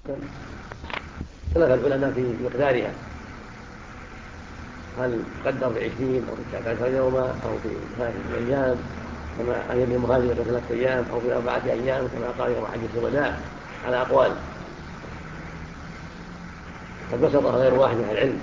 اختلف العلماء في مقدارها، هل تقدر ب20 أو ب19 يوما أو في 3 أيام كما أن المهاجر 3 أيام أو في 4 أيام كما قال يوم حجة الوداع، على أقوال قد بسطها غير واحد من العلم.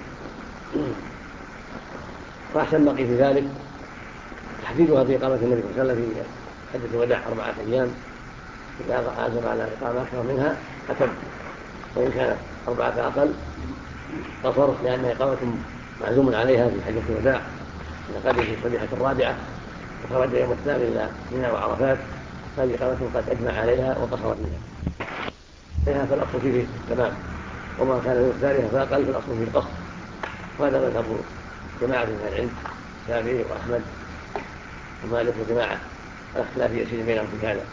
فأحسن ما قيل في ذلك تحديدها في إقامة النبي صلى الله عليه وسلم في حجة الوداع 4 أيام، إذا عزم على إقامة أكثر منها أتم، وإن كانت 4 أقل قصر، لأن إقامة معزوم عليها في حجة الوداع لقد في الصبيحة الرابعة وخرج يوم الثاني إلى منى وعرفات، هذه إقامة قد أجمع عليها وقصر فيها فالأصل فيه تمام، وما كان من مقدارها فأقل فالأصل فيه القصر. وهذا مذهب جماعة من العلم الشافعي وأحمد ومالك وجماعة، الاختلاف يسير بينهم في هذا.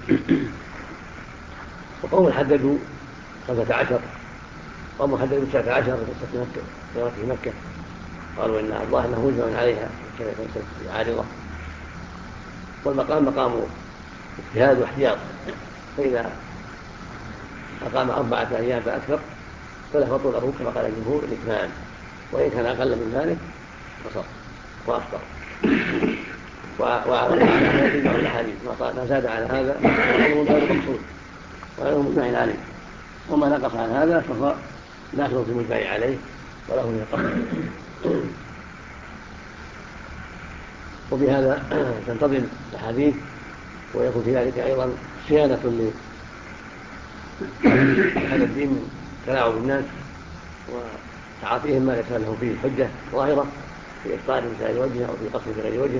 وقوم حددوا 15 قوم حددوا 19 في مكة، قالوا إن الله أنه مجمع عليها كانت عارضة، والمقام مقام اجتهاد واحتياط، فإذا أقام 4 أيام فأكثر فله فطوله كما قال الجمهور الإتمام، وإن كان أقل من ذلك فصر وأفطر. وعلى هذا يدل على الحديث ما زاد على هذا فهو غير مقصود وغير مجمع عليه، وما نقص عن هذا فهو داخل في المجمع عليه وله من القصر. وبهذا تنتظم الحديث، ويكون في ذلك أيضا صيانة لهذا الدين من تلاعب الناس وتعاطيهم ما ليس لهم فيه حجة ظاهرة في إفطار بسائر وجهه أو في قصر بغير وجهه.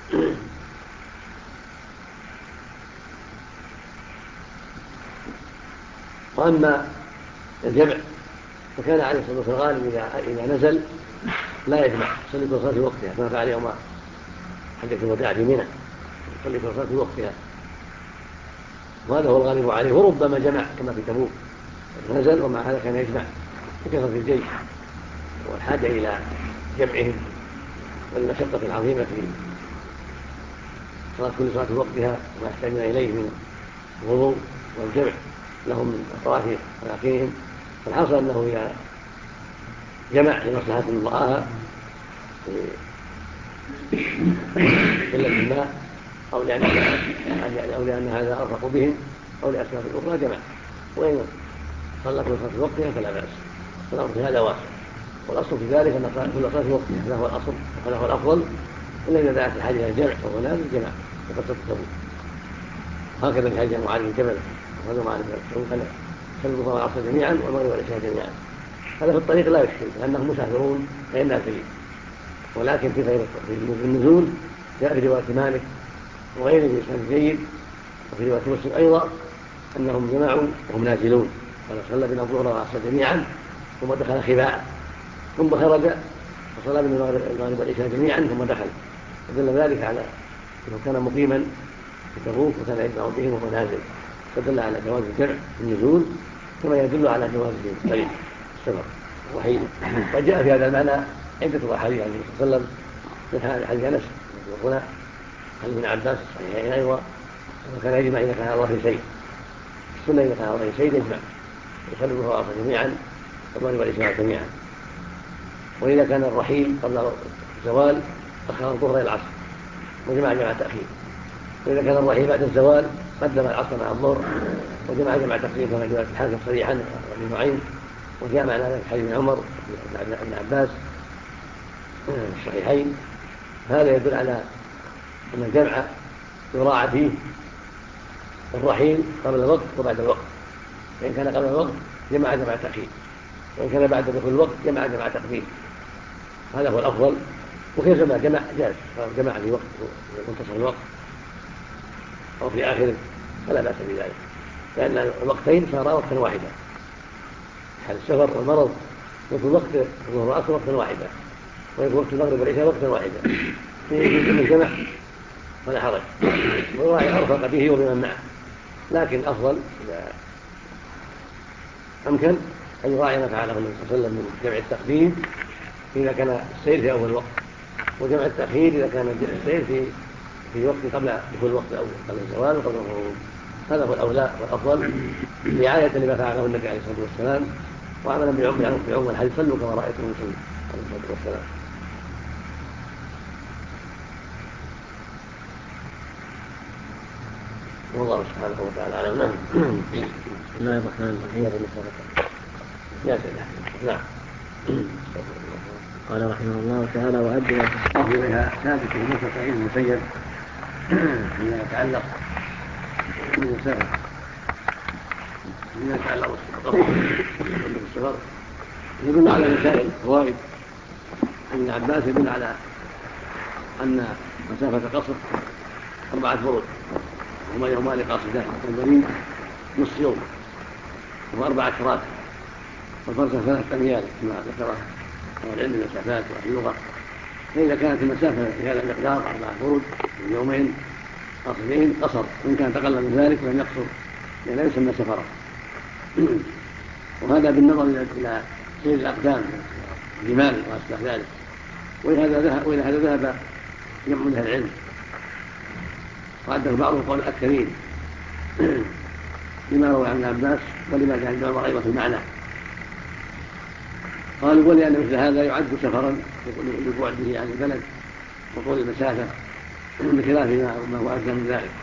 وأما الجمع فكان عليه الصلاة والسلام الغالب إذا نزل لا يجمع، يصلي كل صلاة في وقتها كما فعل يوم حجة الوداع في منى، يصلي كل صلاة في وقتها، وهذا هو الغالب عليه. وربما جمع كما في تبوك نزل، ومع هذا كان يجمع بكثرة الجيش والحاجة إلى جمعهم والمشقة العظيمة في صلاة كل صلاة في وقتها وما يحتاجون إليه من الوضوء والجمع لهم من أطراف أماكنهم. فالحاصل أنه إذا جمع لمصلحة رآها قلة الماء أو لأن هذا أرفق بهم أو لأسباب أخرى جمع، وإن صلى كل صلاة في وقتها فلا بأس، فالأمر في هذا واسع. والأصل في ذلك أن كل صلاة في وقتها هذا هو الأصل وهذا هو الأفضل، إلا إذا دعت الحاجة إلى الجمع فهو نازل جمع وقد تبوك. هكذا في حديث معاذ بن جبل وهذا معاذ بن مسعود قال صلوا الظهر والعصر جميعا والمغرب والعشاء جميعا. هذا في الطريق لا يشكل لأنهم مسافرون غير نازلين، ولكن في النزول جاء في رواية مالك وغيره بإسناد جيد، وفي رواية مسلم أيضا أنهم جمعوا وهم نازلون، قال صلى بنا الظهر والعصر جميعا ثم دخل خباء ثم خرج فصلى بنا المغرب والعشاء جميعا ثم دخل، فدل ذلك على أنه كان مقيما في تبوك وكان يجمع بهم وهو نازل، فدل على جواز الجمع في النزول كما يدل على جواز الطريق السفر الرحيل. وجاء في هذا المعنى عدة أحاديث عن النبي صلى الله عليه وسلم من حديث أنس هنا حديث ابن عباس الصحيحين أيضا، وكان يجمع إذا كان على ظهر شيء، السنة إذا كان على ظهر شيء يجمع يصلي الظهر والعصر جميعا والمغرب والعشاء جميعا. وإذا كان الرحيل قبل الزوال أخر الظهر إلى العصر وجمع جمع تأخير، وإذا كان الرحيل بعد الزوال قدم العصر مع الظهر وجمع جمع تقديم كما جاء في الحاكم صريحا وابن نعيم، وجاء معنى ذلك حديث ابن عمر ابن عباس الصحيحين. هذا يدل على أن الجمع يراعى فيه الرحيل قبل الوقت وبعد الوقت، فإن كان قبل الوقت جمع جمع تأخير، وإن كان بعد دخول الوقت جمع جمع تقديم، هذا هو الأفضل. وكيف جمع جاز، جمع في وقت منتصف الوقت أو في آخره فلا بأس بذلك، لأن الوقتين صارا وقتا واحدا، حال السفر والمرض يكون وقت الظهر والعصر وقتا واحدا، ويكون وقت المغرب والعشاء وقتا واحدا، فيجوز من جمع ولا حرج، ويراعي أرفق به وبمن معه. لكن الأفضل إذا أمكن أن يراعي ما فعله النبي صلى الله عليه وسلم من جمع التقديم إذا كان السير في أول وقت، وجمع التأخير إذا كان السير في وقت قبل دخول الوقت الأول قبل الزوال وقبل الغروب. هذا هو الأولى والأفضل رعاية لما فعله النبي عليه الصلاة والسلام وعملا بعموم الحديث صلوا كما رأيتم يصلي عليه الصلاة والسلام. والله سبحانه وتعالى أعلم. بسم الله الرحمن الرحيم. يا سيدي. نعم. قال رحمه الله تعالى: وأدوا إليها ثابت في موسى سعيد المسيب فيما يتعلق بالسفر بالسفر يدل على مسائل فوائد. ابن عباس يدل على أن مسافة قصر 4 برود هما يومان قاصدان والبريد نصف يوم و4 أشراط والفرسخ 3 أميال كما ذكره العلم المسافات واللغة. فإذا كانت المسافة بهذا المقدار 4 برود في يومين قاصدين قصر، وإن كان تقل من ذلك لم يقصر لأن لا يسمى سفرا. وهذا بالنظر إلى سير الأقدام الجمال وأشبه ذلك. وإلى هذا ذهب جمع من العلم وعده بعضهم قول الأكثرين لما روى عن ابن عباس ولما جاء عند عمر أيضا في المعنى. قالوا ولأن مثل هذا يعد سفرا لبعده عن البلد وطول المسافة بخلاف ما هو أجزى من ذلك.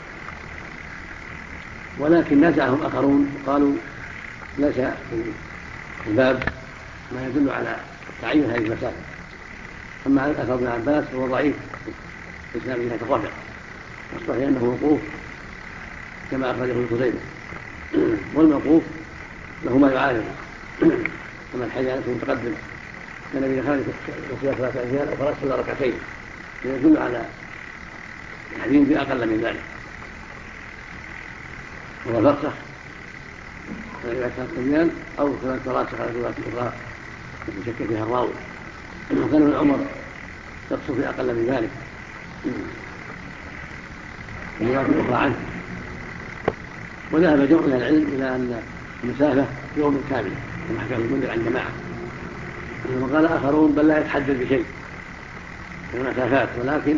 ولكن نزعهم آخرون وقالوا ليس في الباب ما يدل على تعيين هذه المسافة. أما أثر ابن عباس فهو ضعيف في إسناده يتقاطع، والصحيح أنه وقوف كما أخرجه ابن خزيمة، والموقوف له ما يعارض كما الحديث المتقدم كان النبي خرج في 3 أيام أو خرج صلى ركعتين، يدل على التحديد بأقل من ذلك. وهو فرسخ إلى 3 أيام أو 3 فراسخ على رواية أخرى يشك فيها الراوي. وكان ابن عمر يقصر في أقل من ذلك رواية أخرى عنه. وذهب جمع من العلم إلى أن المسافة يوم كامل كما حكاه المنذر عن جماعة. وقال آخرون بل لا يتحدد بشيء من المسافات ولكن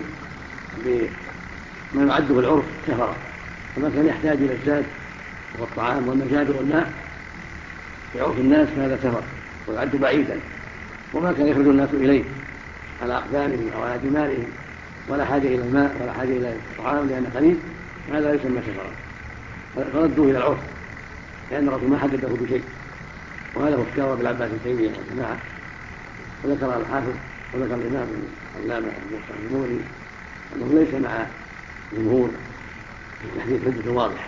بما يعد بالعرف سفرا، فما كان يحتاج إلى الزاد والطعام والمزاد والماء في عرف الناس فهذا سفر ويعد بعيدا. وما كان يخرج الناس إليه على أقدامهم أو على جمالهم ولا حاجة إلى الماء ولا حاجة إلى الطعام لأنه قليل، هذا ليس يسمى سفرا، فردوه إلى العرف لأن الرسول ما حدده بشيء. وهذا هو اختيار ابن عباس التيمية والجماعة. وذكر الحافظ وذكر الإمام العلامة موسى النوري أنه ليس مع جمهور التحديث حجة واضح.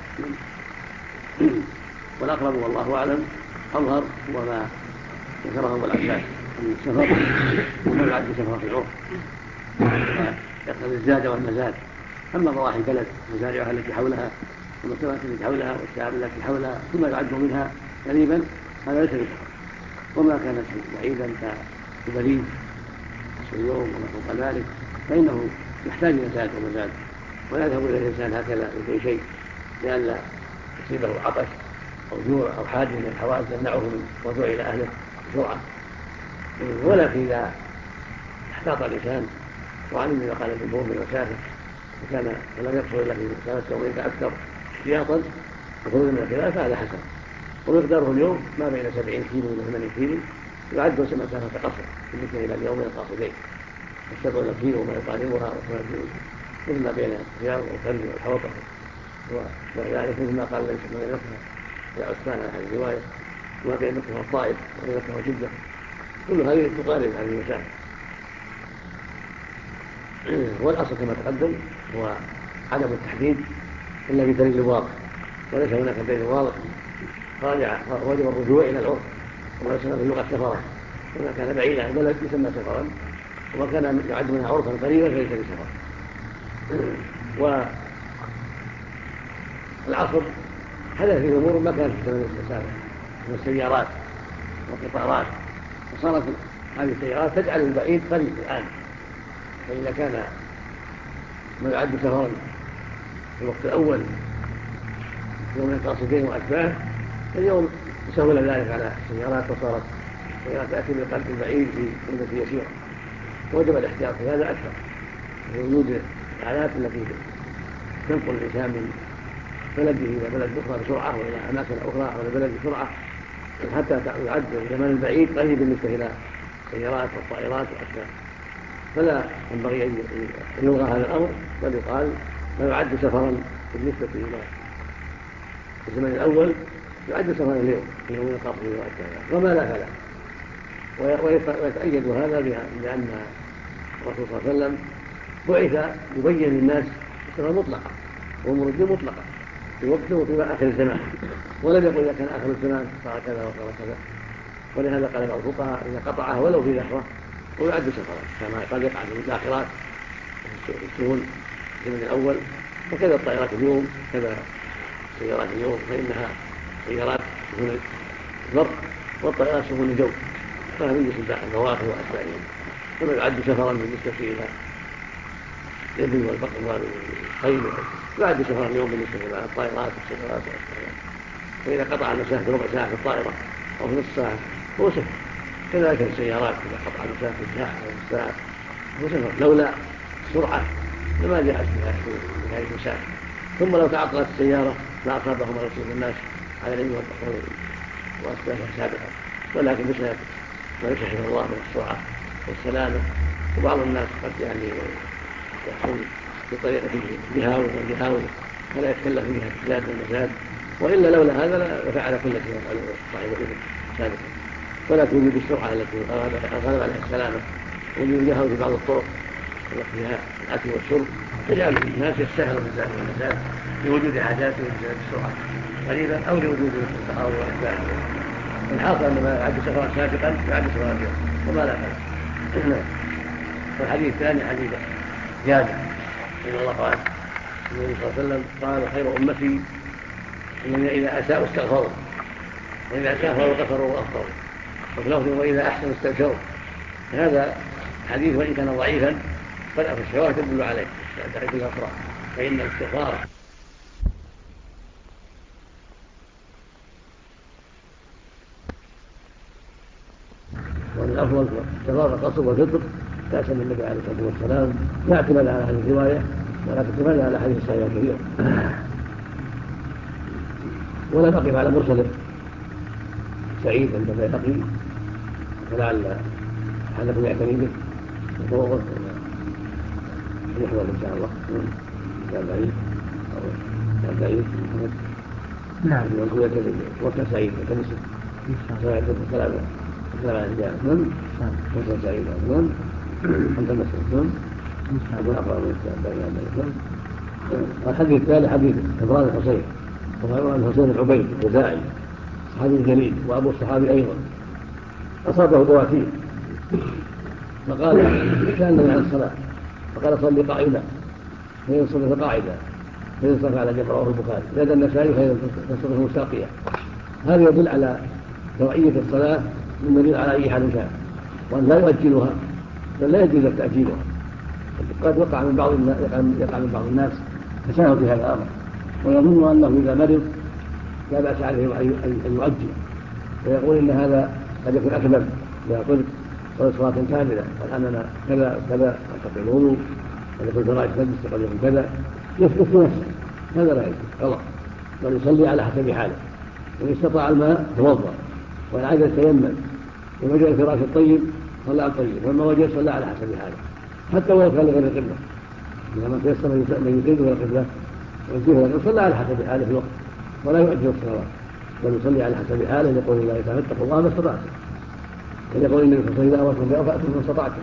والأقرب والله أعلم أظهر هو ما ذكره ابن عباس أن السفر وما يعد سفرا في العرف يقتضي الزاد والمزاد. أما ضواحي البلد مزارعها التي حولها والمكتبات التي حولها والشعب التي حولها ثم يعد منها قريبا هذا ليس بسفر. وما كان بعيدا كبريد نصف اليوم وما فوق ذلك فإنه يحتاج إلى زاد ومزاد ويذهب إلى الإنسان هكذا لكي شيء لئلا يصيبه عطش أو جوع أو حاجة من الحوادث يمنعه من الرجوع إلى أهله بسرعة. ولكن إذا احتاط الإنسان وعلم إذا قال الجمهور من المسافة وكان ولم يقصر إلا في مسافة يومين فأكثر احتياطا وخروجا من الخلاف فهذا حسن. ومقداره اليوم ما بين 70 كيلو إلى 80 كيلو يعد مسافة قصر بالنسبة إلى اليومين القاصدين. 70 كيلو وما يقاربها مثل ما بين الخيار والخل والحوطة وذلك مثل ما قال ليس من غيرها يا عثمان على هذه الرواية وما بين مكة والطائف وبين مكة وجدة كل هذه تقارب هذه المسافة. والأصل كما تقدم هو عدم التحديد إلا بدليل واضح، وليس هناك دليل واضح وجب الرجوع إلى العرف. وما يسمى في اللغة سفرا، وما كان بعيدا عن البلد يسمى سفرا، وما كان يعد منها عرفا قريبا فليس بسفر. والعصر حدث في أمور ما كانت في زمن المسافة من السيارات والقطارات، وصارت هذه السيارات تجعل البعيد قريب الآن. فإذا كان ما يعد سفرا في الوقت الأول يوم القاصدين وأتباعه اليوم سهل ذلك على السيارات وصارت السيارات تأتي من قلب البعيد في مدة يسيرة. وجب الاحتياط في هذا أكثر وجود الآلات التي تنقل الإنسان من بلده إلى بلد أخرى بسرعة وإلى أماكن أخرى وإلى بلد بسرعة حتى يعد الزمان البعيد قريب بالنسبة إلى السيارات والطائرات والأشياء، فلا ينبغي أن يلغى هذا الأمر، بل يقال ما يعد سفرا بالنسبة إلى الزمن الأول يعد سفرا اليوم في يوم القبر والساعة وما لا فلا. ويتأيد هذا بأن الرسول صلى الله عليه وسلم بعث يبين للناس السفر مطلقة وأمور الدين مطلقة في وقته وفي آخر الزمان، ولم يقل إذا كان آخر الزمان صار كذا وصار كذا. ولهذا قال بعض الفقهاء إذا قطعها ولو في لحظة ويعد سفرا كما قد يقع في الآخرات في السفن في الزمن الأول، وكذا الطائرات اليوم كذا السيارات اليوم فإنها سيارات سفن البر والطائرات سفن الجو، فهذا من جنس البواخر وأشباههم، كما يعد سفرا بالنسبة إلى الإبل والبقر والخيل يعد سفرا اليوم بالنسبة إلى الطائرات والسيارات وأشباهها. فإذا قطع المسافة ربع ساعة في الطائرة أو في نصف ساعة هو سفر، كذلك السيارات إذا قطع المسافة في ساعة أو في ساعة هو سفر، لولا السرعة لما جاءت في هذه المسافة. ثم لو تعطلت السيارة لأصابهم رسول الناس على العلم والتقوى وأسبابها سابقا، ولكن بسبب ما يشهد الله من السرعة والسلامة. وبعض الناس قد يحصل في طريقة بهاول وبهاول فلا يتكلف فيها الزاد والمزاد، وإلا لولا هذا لفعل كل شيء يفعله صاحب الإبل سابقا. ولكن وجود السرعة التي غلب عليها السلامة ووجود الهوى في بعض الطرق التي فيها الأكل والشرب تجعل الناس يستهلوا بالزاد والمزاد لوجود حاجاتهم بسبب السرعة قريبا أو لوجود التقارب والأشباه. الحاصل أن ما يعد سفرا سابقا يعد سفرا اليوم وما لا فعل. والحديث الثاني حديث جابر رضي الله عنه النبي صلى الله عليه وسلم قال خير أمتي الذين إذا أساءوا استغفروا وإذا سافروا غفروا وأفطروا، وفي لفظ وإذا أحسنوا استبشروا. هذا حديث وإن كان ضعيفا فالأخذ الشواهد تدل عليه تعرف الأخرى، فإن الاستغفار والأفضل استغفار القصر والفطر تأسم النبي عليه الصلاة والسلام لا اعتماد على هذه الرواية ولكن اعتماد على حديث الصحيح كثير. ولم أقف على مرسل سعيد عند البيهقي فلعل أحدكم يعتني به وتوضأ يحضر إن شاء الله كان بعيد أو كان بعيد نعم وكان سعيد كنسة سعيد السلام على الجامع وكان سعيد أنت مسلم أقول أقرأ من الكتاب. الحديث الثالث حديث عمران الحصين وعمران الحصين العبيد الخزاعي صحابي جليل وأبو الصحابي أيضا أصابه بواسير فقال كان عن الصلاة فقال صلي قائما فينصرف قاعدا فينصرف على جنب رواه البخاري زاد النسائي فينصرف مستلقيا. هذا يدل على شرعية الصلاة من دليل على أي حال كان وأن لا يؤجلها بل لا يجوز تأجيلها. قد يقع من بعض الناس تساهل في هذا الأمر ويظن أنه إذا مرض لا بأس عليه أن يؤجل ويقول إن هذا قد يكون أكمل إذا قلت صلاة كاملة والآن أنا كذا كذا أستطيع الوضوء قد يكون فراش مجلس قد يكون كذا يفتي نفسه، هذا لا يجوز غلط، بل يصلي على حسب حاله. إن استطاع الماء توضأ وإن عجز تيمم ووجد الفراش الطيب صلى على الطيب وما وجد صلى على حسب حاله حتى ولو كان لغير القبلة. إذا ما تيسر من يريد غير القبلة ويجيه صلى على حسب حاله في الوقت ولا يؤجل الصلاة بل يصلي على حسب حاله لقول الله تعالى اتقوا الله ما استطعتم ولقول النبي صلى الله عليه وسلم إذا أمرتم فأتوا ما استطعتم.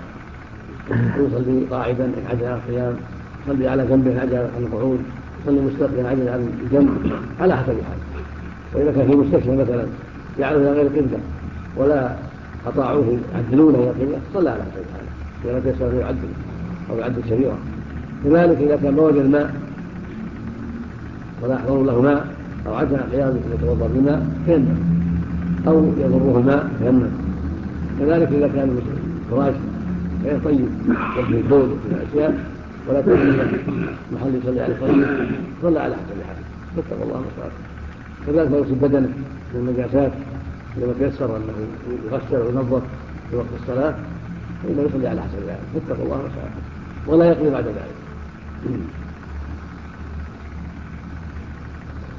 يصلي قاعدا إن عجز عن القيام، يصلي على جنب إن عجز عن القعود، يصلي مستقبلا عجز عن الجنب على حسب حاله. وإذا كان في مستشفى مثلا جعلوا إلى غير القبلة ولا أطاعوه يعدلونه إلى القبلة صلى على حسب حاله ولا تيسر يعدل أو يعدل كثيرا. كذلك إذا كان ما وجد الماء ولا يحضر له ماء أو عجز عن قيامه يتوضأ بماء تيمم أو يضره الماء تيمم. كذلك إذا كان فراش غير طيب وفيه البول وفيه الأشياء ولا تكون محل يصلي على طيب صلى على حسب حاله فاتقوا الله ما استطعتم. كذلك ما يصيب بدنه من النجاسات لما تيسر أنه يغسل وينظف في وقت الصلاة فإنه يصلي على حسب حاله فاتقوا الله ما استطعتم ولا يقضي بعد ذلك.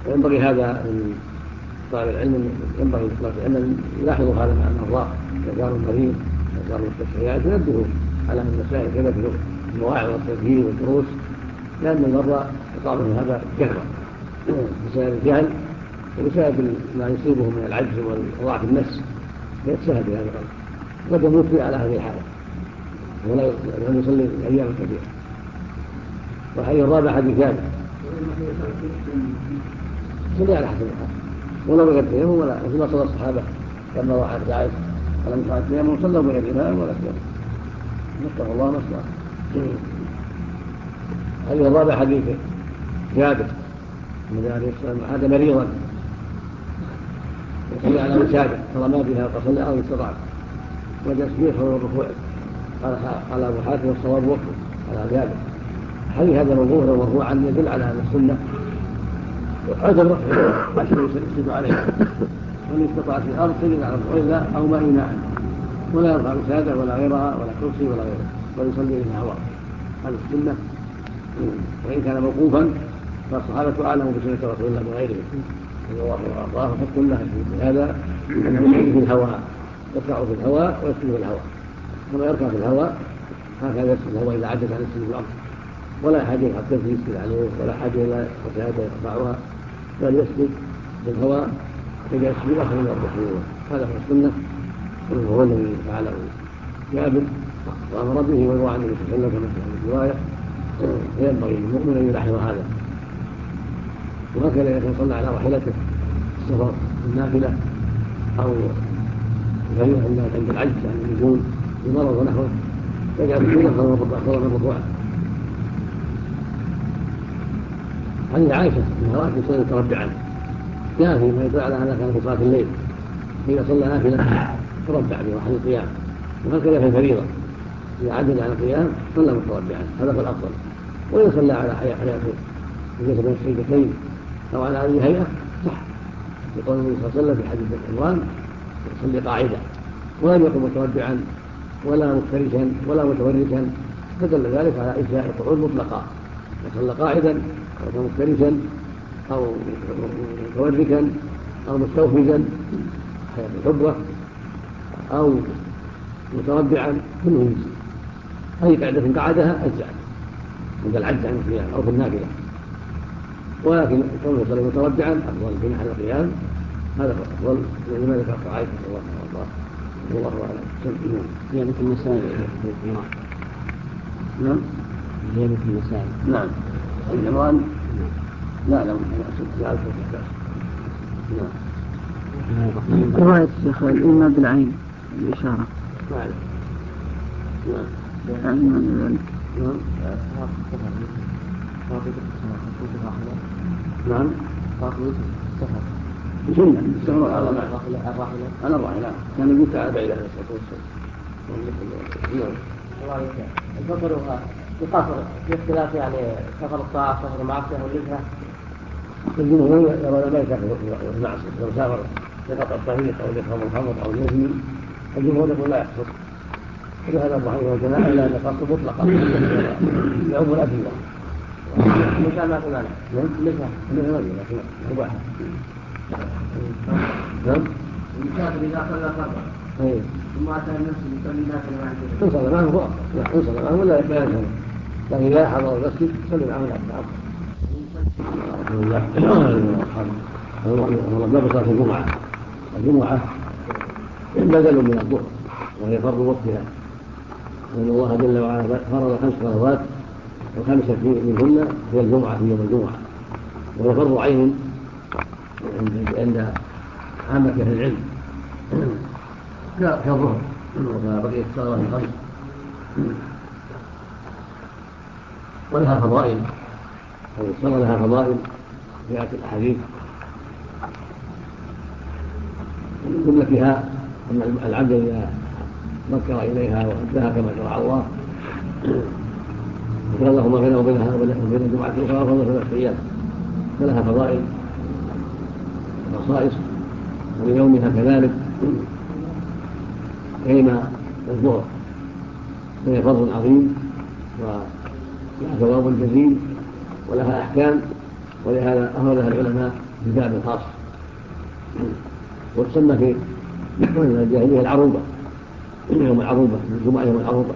وينبغي هذا من طالب العلم، ينبغي لطلاب العلم يلاحظوا هذا مع المرضى كزار المريض وزار المستشفيات، ينبهوا على المسائل كما في المواعظ والتذكير والدروس، لأن المرضى يقع منهم هذا كثرة بسبب الجهل وبسبب ما يصيبه من العجز وضعف النفس، فيتسهل بهذا الأمر قد يموت فيه على هذه الحالة ولا يصلي أياما كثيرة. والحديث الرابع حديث ثابت صلي على حسب الحال ولا بغير تيمم ولا مثل صلى الصحابة لما راح عائشة ولم يفعل تيمم صلوا بغير الإمام ولا تيمم نسأل الله نصره. الحديث الرابع حديث جابر النبي عليه الصلاة والسلام عاد مريضا وصلى على وسادة فرمى بها فصلى أو استطاع وجلس فيه حول الركوع. قال أبو حاتم والصواب وقفه على جابر. حديث هذا موضوع مرفوعا يدل على أن السنة هذا الرفع عشان يسجد عليه ومن استطاع في الأرض سجد على الركوع أو ما إيماء ولا يرفع وسادة ولا غيرها ولا كرسي ولا غيره ويصلي إلى هواء. هذا السنة، وإن كان موقوفا فالصحابة أعلموا بسنة رسول الله بغيره صلى الله عليه وسلم، فقل له في هذا أنه يسجد في الهواء، يرفع في الهواء ويسجد في الهواء كما يرفع في الهواء هكذا يسجد الهواء إذا عجز عن السجود في الأرض، ولا حاجة حتى يسجد عليه ولا حاجة إلى وسادة يرفعها، بل يسجد في الهواء إذا يسجد أخذ من الركوع. هذا هو السنة وهو الذي فعله جابر وأمر به ويروى عن النبي صلى الله عليه وسلم كما في الرواية. فينبغي للمؤمن أن يلاحظ هذا، وهكذا إذا كان صلى على راحلته السفر النافلة أو عند العجز عن النزول بمرض ونحوه يجعل السنة أفضل من ركوعه. عن عائشة أنها رأت يصلي تربعا جاء فيما يدل على أنها كانت في صلاة الليل إذا صلى نافلة تربع بواحد القيام، وهكذا في الفريضة إذا عجز عن القيام صلى متربعا، هذا هو الأفضل. وإن صلى على حياته ليس بين السجدتين أو على هذه الهيئة صح، يقول النبي صلى الله عليه وسلم في حديث عمران يصلي قاعدة ولم يكن متربعا ولا مفترشا ولا متوركا، فدل ذلك على إجزاء القعود مطلقا، وصلى قاعدا أو مفترشا أو متوركا أو مستوفزا حياة الحبوة أو متربعا كله يجزي، أي قعدة قعدها أجزاء عند العجز عن القيام أو في النافلة، ولكن كونه يصلي متربعا أفضل في محل القيام، هذا هو الأفضل لما ذكرت عائشة الله أعلم. زيادة المسائل في القراءة. نعم زيادة المسائل. نعم العمران لا لا زيادة المسائل. نعم رواية الشيخ الإيمان بالعين الإشارة. نعم يعني من ذلك. نعم سنة استمر على الراحلة كان يقول تعالى بعيد عليه الصلاة والسلام. الفطر يقاصر باختلاف يعني سفر الطاعة سفر المعصية واللجهة. الجمهور يرون ما يسافر المعصية لو سافر لقطع الطريق أو ليشرب الخمر أو يزني، الجمهور يقول لا يحصل، ولهذا أبو حنيفة والجماعة إلا أن يقصر مطلقا يعم الأدلة. اللجهة ما تمانع. اللجهة لكن مباح. نعم. المسافر إذا صلى فرضا ثم أتى المسجد يصلي نافلة مع الجماعة. إن صلى معه فأفضل، إن صلى معه ولا يلزم، لكن إذا حضر المسجد صلي معه أفضل. باب صلاة الجمعة. الجمعة بدل من الظهر وهي فرض وقتها، لأن الله جل وعلا فرض 5 صلوات وخمسة منهن هي الجمعة في يوم الجمعة، وهي فرض عين عند عامة أهل العلم كالظهر وبقية الصلوات الخمس، ولها فضائل، الصلاة لها فضائل جاءت الأحاديث من جملتها أن العبد إذا فكر إليها وأداها كما شرع الله وكان الله ما بينه وبين الجمعة الأخرى فضل 3 أيام، فلها فضائل وخصائص، وليومها كذلك كيما الظهر، فهي فرض عظيم ولها ثواب جزيل ولها أحكام، ولهذا أفردها العلماء في باب خاص، وتسمى في الجاهلية العروبة، يوم العروبة، الجمعة يوم العروبة،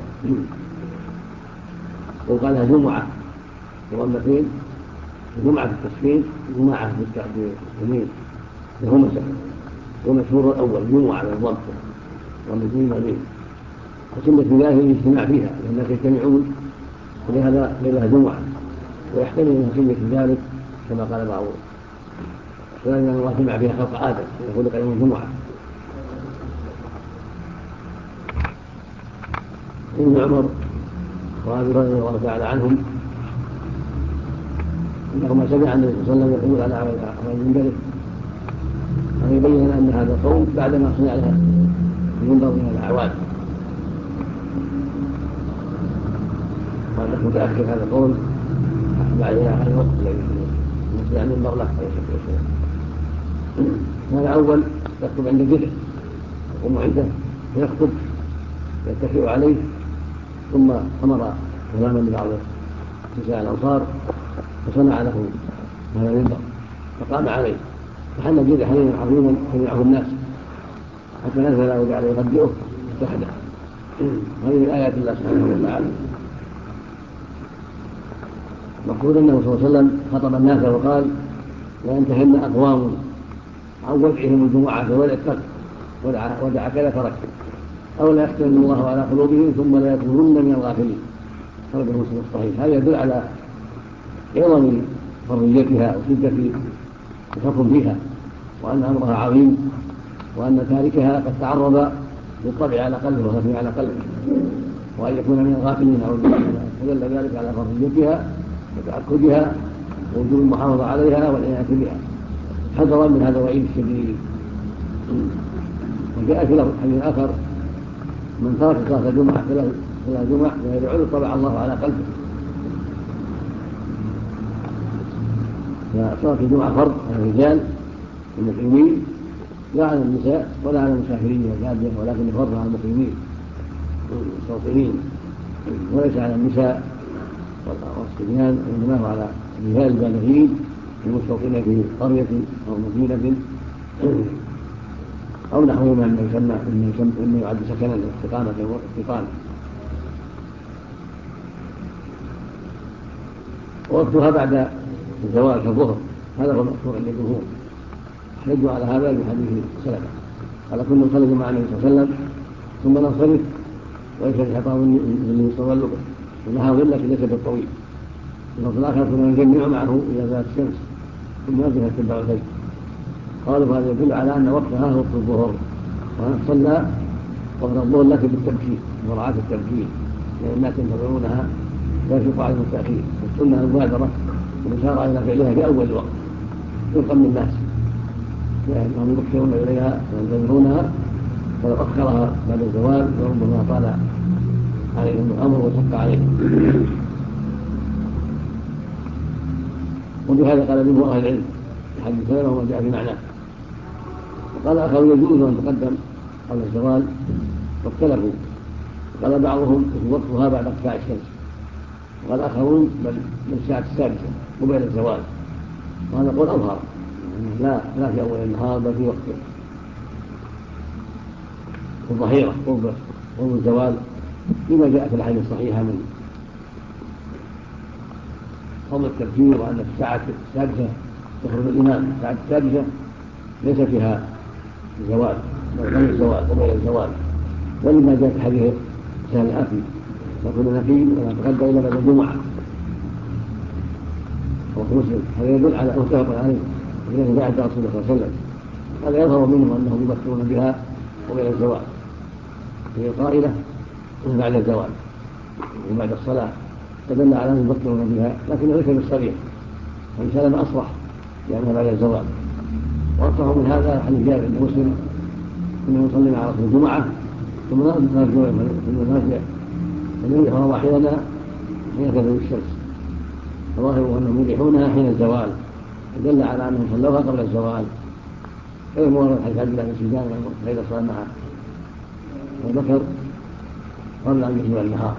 وقال لها جمعة وضمتين، جمعة في التسكين، جمعة في التمييز، الهمسة، ومشهور الأول جمعة على الضبط والمسلمين والمين، وسنة الله الاجتماع فيها لأن الناس يجتمعون، ولهذا لها جمعة، ويحتمل من سنة ذلك كما قال بعض فلأن الله جمع فيها خلق آدم خلق يوم الجمعة. ابن عمر وأبي هريرة رضي الله تعالى عنهم انهما سمع النبي صلى الله عليه وسلم يقول على المنبر أن يبين أن هذا القول بعدما صنع لها المنبر من الأعواد، وأنه متأخر هذا القول بعد هذا الوقت الذي يصنع المنبر له عليه الصلاة والسلام. هذا أول يخطب عند الجذع يقوم عنده فيخطب يتكئ عليه، ثم أمر غلاما من بعض نساء الأنصار فصنع له هذا المنبر فقام عليه، فحل الجذع حنينا عظيما سمعه الناس حتى نزل وجعل يغدئه واتحده. هذه من آيات الله سبحانه وتعالى. مقصود أنه صلى الله عليه وسلم خطب الناس وقال: لا ينتهن أقوام عن وضعهم الجمعة ولا الترك ودع كذا ترك، أو لا يختم الله على قلوبهم ثم لا يكونن من الغافلين. خرج مسلم الصحيح. هذا يدل على عظم حريتها وشدة الحكم فيها، وأن أمرها عظيم، وأن تاركها قد تعرض بالطبع على قلبه وخفي على قلبه، وأن يكون من الغافلين أو فدل ذلك على حريتها وتأكدها ووجوب المحافظة عليها والعناية بها، حذرا من هذا الوعيد الشديد. وجاء في حديث آخر: من ترك صلاة الجمعة فلا جمعة فيجعل طبع الله على قلبه. فصلاة الجمعة فرض على الرجال المقيمين لا على النساء ولا على المسافرين والبادية، ولكن فرض على المقيمين المستوطنين، وليس على النساء والصبيان، وإنما هو على الرجال البالغين المستوطنين في قرية أو مدينة أو نحوهما مما يعد سكنا واستقامة واستيطانا. ووقتها بعد الزوال كالظهر، هذا هو المشهور عند الجمهور. احتجوا على هذا بحديث سلمة قال: كنا نصلي مع النبي صلى الله عليه وسلم ثم ننصرف وليس الحطام اللي يستظل به ولها ظلة ليس بالطويل، وفي الآخر كنا نجمع معه إلى ذات الشمس ثم نزل تتبع البيت. قالوا هذا يدل على أن وقتها هو وقت الظهر، وأن صلى وقت الظهر لكن بالتبكير مراعاة التبكير، لأن الناس ينتظرونها لا يشق عليهم التأخير، والسنة المبادرة والإشارة إلى فعلها في أول الوقت يلقى من الناس لأنهم يبكرون إليها وينتظرونها، فلو أخرها بعد الزوال وربما طال عليهم الأمر وشق عليهم. وبهذا قال جمهور أهل العلم في حديث سلمة وما جاء في معناه. وقال آخر: يجوز أن تقدم قبل الزوال، واختلفوا، قال بعضهم وقتها بعد ارتفاع الشمس، وقال آخرون بل من الساعة السادسة قبيل الزوال، وهذا قول أظهر لا في أول النهار بل في وقت الظهيرة قرب الزوال، لما جاء في الحديث الصحيحة من فضل التبكير، وأن في الساعة السادسة يخرج الإمام. الساعة السادسة ليس فيها الزوال بل قبل الزوال قبيل الزوال، ولما جاء في حديث سهل الآتي: فكنا نقيم ولا نتغدى إلا بعد الجمعة، وفي مسلم. هذا يدل على متفق عليه الذي بعد رسول الله صلى الله عليه وسلم. هذا يظهر منه أنهم يبكرون بها قبيل الزوال، هي القائلة بعد الزوال وبعد الصلاة، فدل على أنهم يبكرون بها، لكن ليس بالصريح، وإن سلم أصرح لأنها بعد الزوال. وأصرح من هذا حديث جابر بن مسلم: كنا نصلي مع رسول الجمعة ثم نرجع فنريح رواحلنا حين تغرب الشمس، فظاهره أنهم يريحونها حين الزوال، فدل على أنهم صلوها قبل الزوال. كما ورد حديث عبد الله بن سيدان فإذا صلى مع أبي بكر قبل أن يجيء النهار.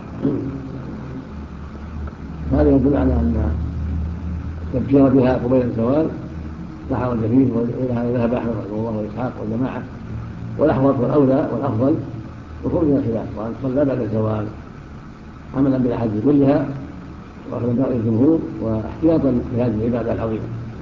هذا يدل على أن التبكير بها قبيل الزوال لا حرج فيه، وإلى هذا ذهب أحمد رحمه الله وإسحاق والجماعة، والأحوط والأولى والأفضل الخروج من الخلاف، وأن تصلى بعد الزوال عملا بالأحاديث كلها وأخذ برأي الجمهور واحتياطا لهذه العبادة العظيمة.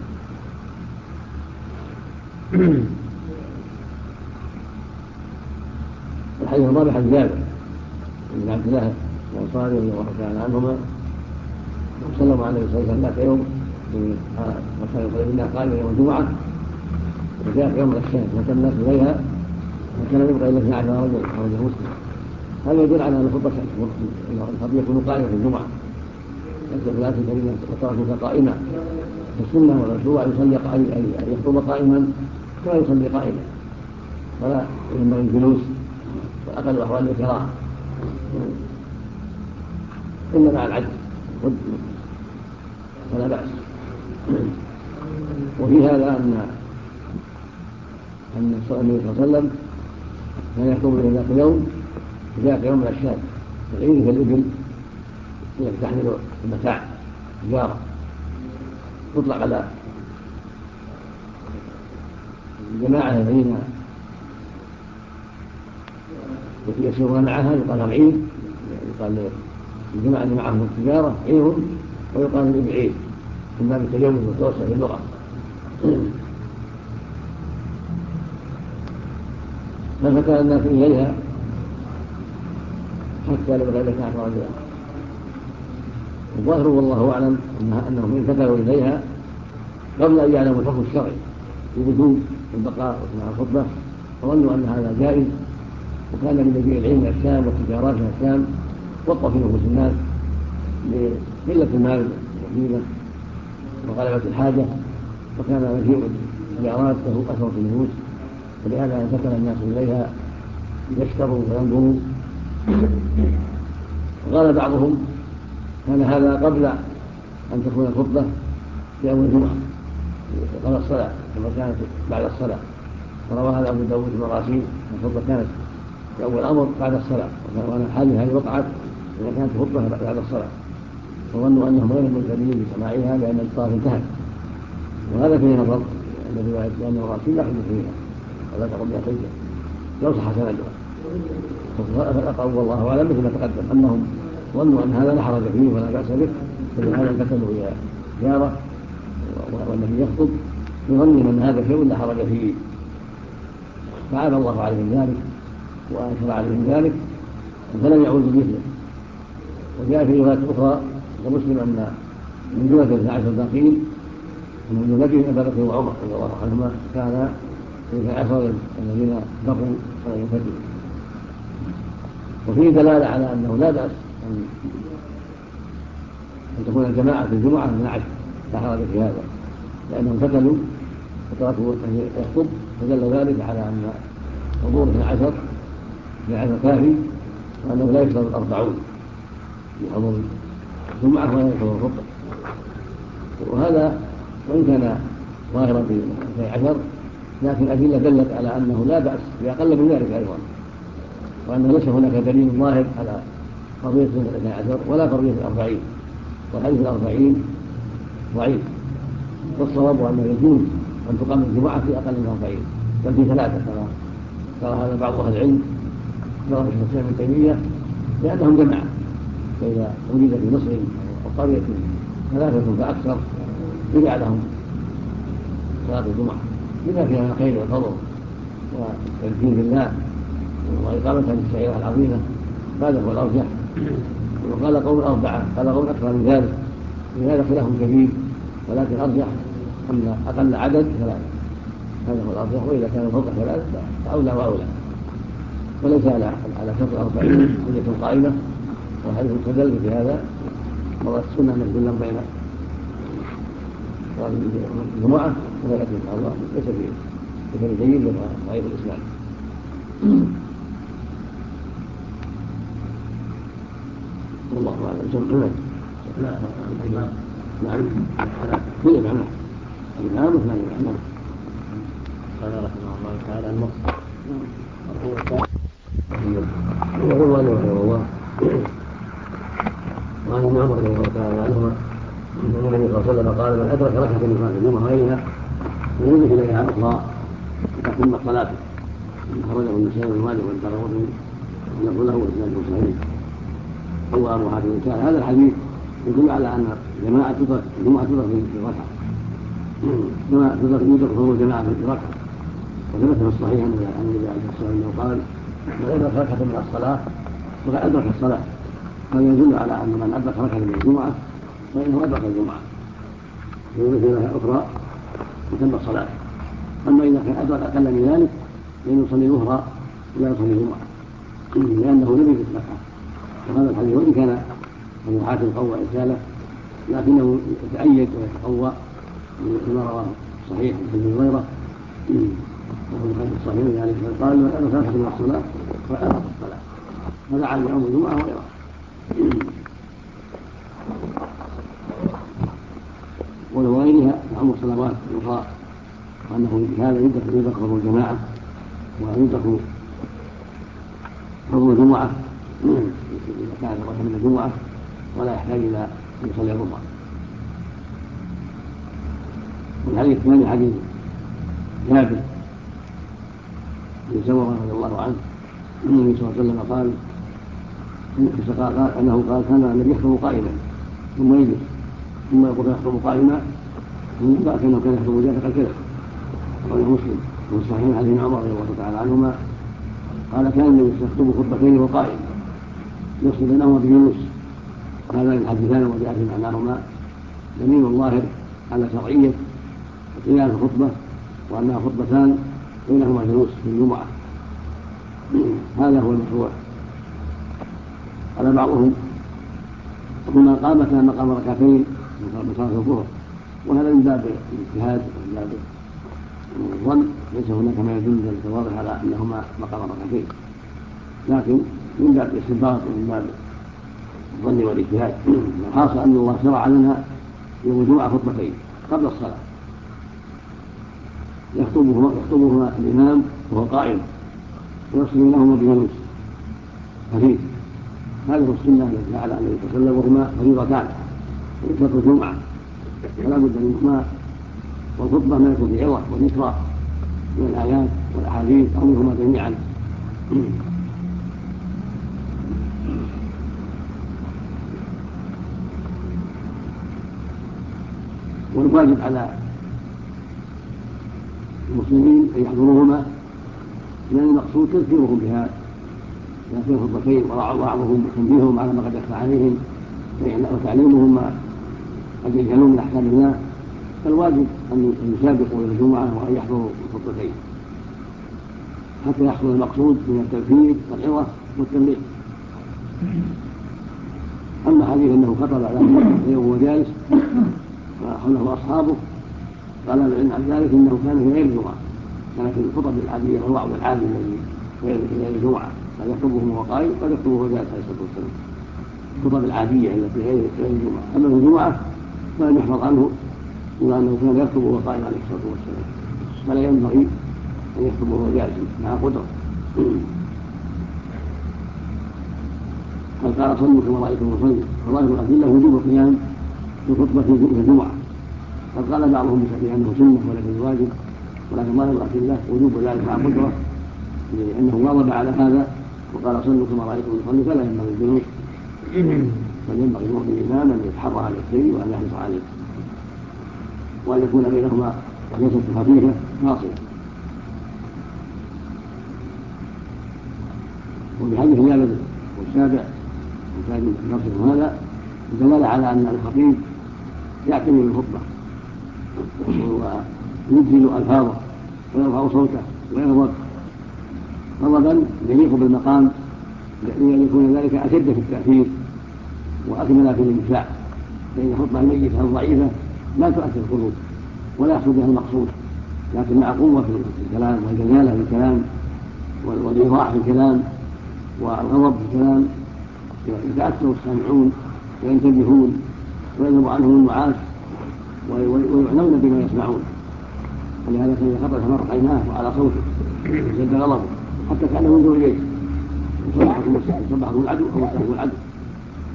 الحديث الرابع عن جابر بن عبد الله الأنصاري رضي الله تعالى عنهما وسلم على النبي صلى الله عليه وسلم ذات يوم في مكان يصلي بالله قائما يوم الجمعة، وجاء يوم الشام وكان الناس إليها وكان يبقى إلى 12 رجل أخرجه مسلم. هذا يدل على أن الخطبة الخطيب يكون قائما في الجمعة، ليس في الآية الكريمة وتركك قائما، السنة والمشروع أن يخطب قائما كما يصلي قائما، ولا ينبغي الجلوس وأقل أحوال الكراهة إلا مع العجز فلا بأس. وفي هذا أن النبي صلى الله عليه وسلم كان يخطب له ذاك يوم من الشام العيد في الإبل التي تحمل المتاع تجارة تطلق على الجماعة الذين يسيرون معها يقال لهم عيد، يقال الجماعة اللي معهم التجارة عيد، ويقال لهم عيد من باب التجوز والتوسع في اللغة. ففتى الناس إليها حتى لو غيرت 12 رجلا. الظاهر والله أعلم أنهم انتقلوا إليها قبل أن يعلموا الحكم الشرعي بوجوب البقاء مع الخطبة، وظنوا أن هذا جائز، وكان من مجيء العلم من الشام والتجارات من الشام وقف في نفوس الناس لقلة المال والحيلة وغلبة الحاجة، وكان مجيء التجارات له أثر في النفوس، ولهذا انتقل الناس إليها ليشتروا وينظروا. وقال بعضهم كان هذا قبل أن تكون الخطبة في أول الجمعة قبل الصلاة، كما كانت بعد الصلاة، وروى هذا أبو داود في المراسيل الخطبة كانت في أول الأمر بعد الصلاة، وأن هذه وقعت إذا كانت الخطبة بعد الصلاة، وظنوا أنهم غير ملزمين بسماعها لأن الصلاة انتهت. وهذا فيه نظر الذي لأن المراسيل لا حجة فيها ولا تقوم بها حجة لو صح سندها، فالأقرب والله أعلم مثل ما تقدم أنهم ظنوا أن هذا لا حرج فيه ولا بأس به، فلهذا انتقلوا إلى زيارة والنبي يخطب بظنهم أن هذا شيء لا حرج فيه، فعاب الله عليهم ذلك وأنكر عليهم ذلك فلم يعودوا مثله. وجاء في رواية أخرى لمسلم أن من جملة 12 باقين من جملتهم أبا بكر وعمر رضي الله عنهما كان في 12 الذين بقوا ولم ينفتحوا. وفيه دلالة على أنه لا بأس أن تكون الجماعة في الجمعة من 10 لا حرج في هذا، لأنهم فتلوا وتركوا أن يخطب، فدل ذلك على أن حضور 12 كافي، وأنه لا يشترط 40 في حضور الجمعة ولا يحضر الخطبة. وهذا وإن كان ظاهرا في 12 لكن أدلة دلت على أنه لا بأس بأقل من ذلك أيضا، وأنه ليس هناك دليل ظاهر على فرضية 12 ولا فرضية 40، والحديث 40 ضعيف، والصواب أنه يجوز أن تقام الجمعة في أقل من 40 بل في 3 كما ترى هذا بعض أهل العلم ترى في الإسلام ابن تيمية لأنهم جماعة، فإذا وجد في مصر أو قرية 3 فأكثر يجعل لهم صلاة الجمعة بما فيها من الخير والفضل والتذكير بالله وإقامة هذه الشعيرة العظيمة. هذا هو الأرجح. وقال قول 4 قال قول أكثر من ذلك، لهذا خلاف كبير، ولكن أرجح أن أقل عدد 3، هذا هو الأرجح. وإذا كان فوق 3 فأولى وأولى، وليس على شرط 40 حجة قائمة، وحديث مستدل في هذا مرات السنة أن يكون بين الجمعة ولا يأتي إن شاء الله ليس فيه مثل جيد ولا ضعيف الإسلام. والله أعلم. نعم كل معناه الإمام وثاني معناه. قال رحمه الله تعالى النص يقول مالك رحمه الله وعن ابن عمر رضي الله تعالى عنهما ان النبي صلى الله عليه وسلم قال من ادرك ركعه من صلاه الجمعه غيرها ويضيف اليها اخرى تتم صلاته خرجه النسائي والمالك والدارقطني واللفظ له واسناده صحيح. هو ابو حاتم الانسان هذا الحديث يدل على ان الجماعه تدرك في الركعه كما يدرك فضل الجماعه في الركعه. وثبت في الصحيح ان النبي عليه الصلاه والسلام قال من ادرك ركعه من الصلاه فقد ادرك الصلاه. هذا يدل على ان من ادرك ركعه من الجمعه فانه ادرك الجمعه ويضيف لها اخرى وتم الصلاه. اما اذا كان ادرك اقل من ذلك فانه يصلي ظهرا ولا يصلي جمعه لانه لم يدرك ركعه. وهذا الحديث وان كان ابو حاتم قوى رساله لكنه يتأيد ويتقوى بما رواه صحيح ابن هريره وهو الحديث الصحيح يعني قال من ادرك ركعه من الصلاه فادرك الصلاه. هذا عن يوم الجمعه وغيره. ولغيرها عن الصلوات الاخرى وانه بهذا يدرك فضل الجماعه ويدرك فضل الجمعه اذا كانت ركعه من الجمعه ولا يحتاج الى ان يصلي الظهر. والحديث الثاني حديث جابر بن سمرة رضي الله عنه ان النبي صلى الله عليه وسلم قال انه قال كان النبي يخطب قائما ثم يجلس ثم يقول يخطب قائما ثم كانه كان يخطب جالسا كذا. رواه مسلم وفي صحيح حديث عمر رضي الله تعالى عنهما قال كان النبي يخطب خطبتين وقائما يفصل بينهما بجلوس. هذا الحديثان وجاء في معناهما دليل ظاهر على شرعيه قيام الخطبه وانها خطبتان بينهما جلوس في الجمعه. هذا هو المشروع. قال بعضهم هما قامتا مقام ركعتين من صلاه الظهر وهذا من باب الاجتهاد ومن باب الظن ليس هناك ما يدل الواضح على انهما مقام ركعتين لكن من باب الاستنباط ومن باب الظن والاجتهاد. الحاصل ان الله شرع لنا يوم الجمعه خطبتين قبل الصلاه يخطبهما الامام وهو قائم ويصل لهما بجلوس خفيف. هذه السنه التي جعل النبي صلى الله عليه وسلم وهما فريضتان خطبه الجمعه فلا بد منهما. والخطبه ما يكون في عظه وذكرى من الايات والاحاديث او منهما جميعا. والواجب على المسلمين ان يحضروهما لان المقصود تذكيرهم بها في الخطبتين ووعظهم وتنبيههم على ما قد يخفى عليهم وتعليمهم ما قد يجهلون من احكام الله. فالواجب ان يسابقوا الى الجمعه وان يحضروا الخطبتين حتى يحصل المقصود من التذكير والعظه والتنبيه. اما حديث انه خطب على وهو جالس وحوله اصحابه قال العلم عن ذلك انه كان في غير الجمعه كان في الخطب العاديه والوعظ العادي الذي في غير الجمعه قد يخطبه وهو قائم قد يخطبه وهو جالس عليه الصلاه والسلام الخطب العاديه التي في غير الجمعه. اما في الجمعه فلم يحفظ عنه الا انه كان يخطب وهو قائم عليه الصلاه والسلام فلا ينبغي ان يخطب وهو جالس مع قدره. قال صلوا كما رايتم اصلي. فظاهر الادله وجوب القيام في خطبه في الجمعه. قد قال بعضهم بانه سنه ولكن واجب ولكن ظاهر الادله وجوب ذلك مع قدره لانه واظب على هذا وقال صلوا كما رايتم اصلي فلا ينبغي الجلوس بل ينبغي للامام ان يتحرى على السير وان يحرص عليه وان يكون بينهما جلسه خفيفه فاصله. وفي حديث جابر والسابع وكان نصر هذا دلالة على أن الخطيب يعتني بالخطبة ويجزل ألفاظه ويرفع صوته ويغضب غضبا يليق بالمقام لأن يكون ذلك أشد في التأثير وأكمل في الانتفاع. فإن الخطبة الميتة الضعيفة لا تؤثر القلوب ولا يحصل بها المقصود لكن مع قوة في الكلام والجلالة في الكلام والإيضاح في الكلام والغضب في الكلام يتأثر السامعون وينتبهون ويذهب عنهم النعاس ويعنون بما يسمعون. ولهذا كان يخطب فمرت عيناه وعلى صوته اشتد غضبه حتى كان من دون جيش يصبحكم العدو او يصبحكم العدو.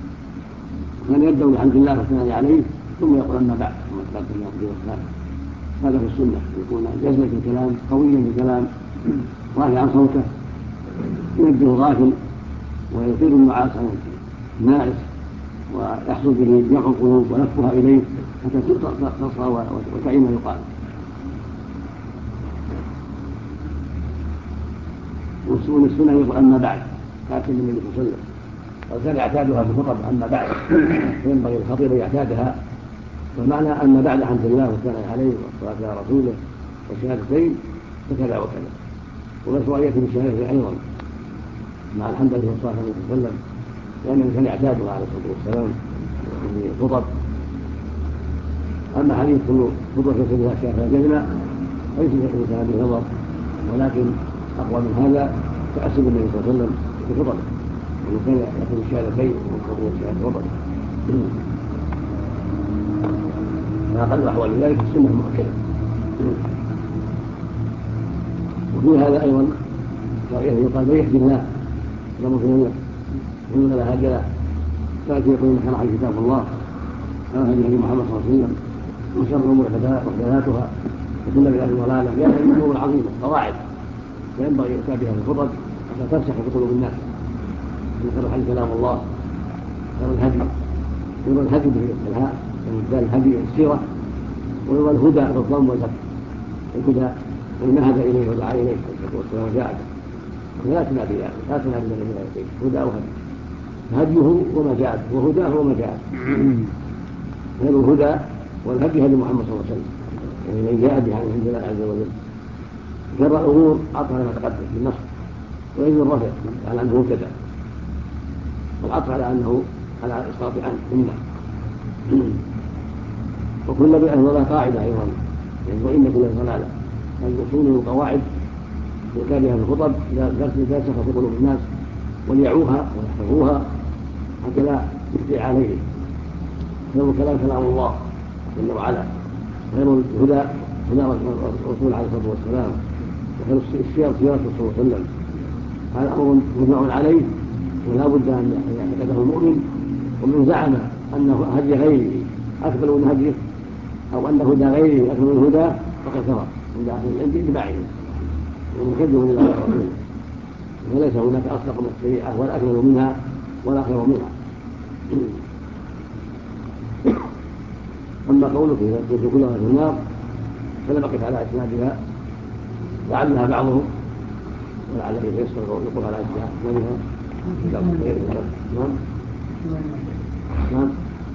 كان يبدا بحمد الله والثناء عليه ثم يقول اما بعد ثم تقدم الله والسلام. هذا في السنة، يكون جزما في الكلام قويا في الكلام رافعا صوته ينبه الغافل ويطيل النعاس عن النائس ويحصل به جمع القلوب ولفها إليه حتى تصغى وتعي ما يقال. ومن السنة يقول أما بعد كاتب النبي صلى الله عليه وسلم وكان يعتادها في الخطب أما بعد ينبغي الخطيب يعتادها. والمعنى أما بعد حمد الله والثناء عليه والصلاة على رسوله والشهادتين فكذا وكذا. ومشروعية بالشهادة أيضا مع الحمد لله والصلاة عليه وسلم لأنه كان يعتادها عليه الصلاة والسلام في الخطب. أما حديث كل خطبة يسجلها الشيخ الجنة ليس في هذه النظر، ولكن أقوى من هذا تأسب النبي صلى الله عليه وسلم في خطبه وإن كان يأخذ الشهادتين ويأخذ الشهادة خطبه. فأقل أحوال ذلك السنة المؤكدة. وفي هذا أيضا يقال من يهدي الله لا مضل له ومن لا هادي له فأتي يقول إنك معي كتاب الله هدي محمد صلى الله عليه وسلم وشر الأمور محدثاتها وكل بدعة ضلالة لأن الأمور عظيمة قواعد فينبغي يؤتى بها في الخطب حتى ترسخ في قلوب الناس. خير الحديث كلام الله، خير الهدي يرى الهدي بالهاء ومثال الهدي السيرة، ويرى الهدى بالضم والفتح الهدى من نهد إليه ودعا إليه والسلام وجاء لا تنادي لا تنادي من يديه هدى وهدي هديه وما جاء وهداه وما جاء. خير الهدى والهدي هدي محمد صلى الله عليه وسلم يعني من جاء بها عند الله عز وجل. شر الأمور عطف على ما تقدم بالنص ويجب الرفع على أنه مبتدأ والعطف على أنه على إسقاط عنه إنه وكل بدعة ضلالة قاعدة أيضا يعني وإن كل ضلالة الأصول والقواعد يؤتى بها في الخطب لترسخ في قلوب الناس وليعوها ويحفظوها حتى لا يفتي عليه. خير الكلام كلام الله جل وعلا، خير الهدى هدى الرسول عليه الصلاة والسلام، وخير السير سيرة الرسول صلى الله عليه وسلم. هذا أمر مجمع عليه ولا بد أن يعتقده المؤمن. ومن زعم أنه هدي غيره أكمل من هديه أو أن هدى غيره أكمل من هدى فقد كفر عند أهل العلم باتباعه ومكذب لله ورسوله، وليس هناك أصدق من الشريعة ولا أكمل منها ولا خير منها. أما قوله في كلها في النار فلم أقف على إسنادها لعلها بعضهم ولعل يتيسر يقول على إسنادها. نعم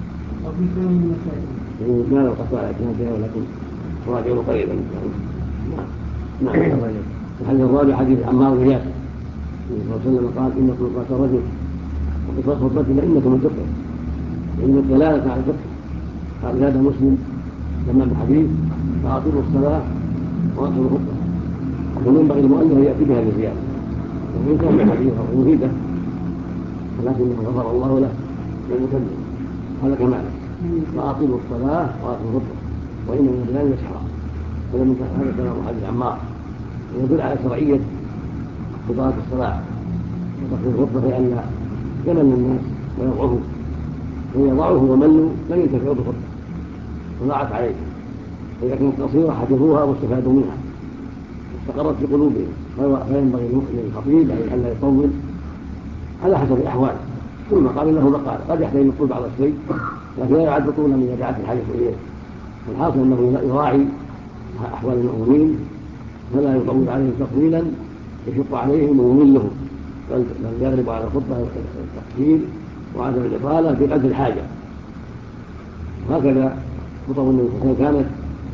ما لو قطع على إسنادها ولكن راجعوا قريبا. نعم. الحديث الرابع حديث عمار بن ياسر صلى الله عليه وسلم قال إن خطبة الرجل وقصة خطبته فإنكم من الفقه يعني الدلالة على الفقه. قال هذا مسلم تمام الحديث فأطيلوا الصلاة وأطيلوا الخطبة. وينبغي المؤلف أن يأتي بها بزيادة وإن كان الحديث أو مفيدة ولكنه غفر الله له للمكلم هذا كماله. فأطيلوا الصلاة وأطيلوا الخطبة وإن من البلاد يسحر. هذا كلام حديث عمار يدل على شرعية قضاء الصلاة وتقضي الخطبة لئلا يمل الناس ويضعفوا فإن ضعفوا وملوا لم ينتفعوا بالخطبة وضاعت عليهم. فإذا كانت قصيرة حفظوها واستفادوا منها واستقرت في قلوبهم. فينبغي للخطيب ألا يطول على حسب الأحوال كل مقام له مقال قد يحتاج يطول بعض الشيء لكن لا يعد طولا من دعاة الحديث إليه. والحاصل أنه يراعي أحوال المؤمنين فلا يطول عليهم تطويلا يشق عليهم ويملهم بل يغلب على الخطبة التقصير وعدم الإطالة بقدر الحاجة. وهكذا خطب النبي صلى الله عليه وسلم كانت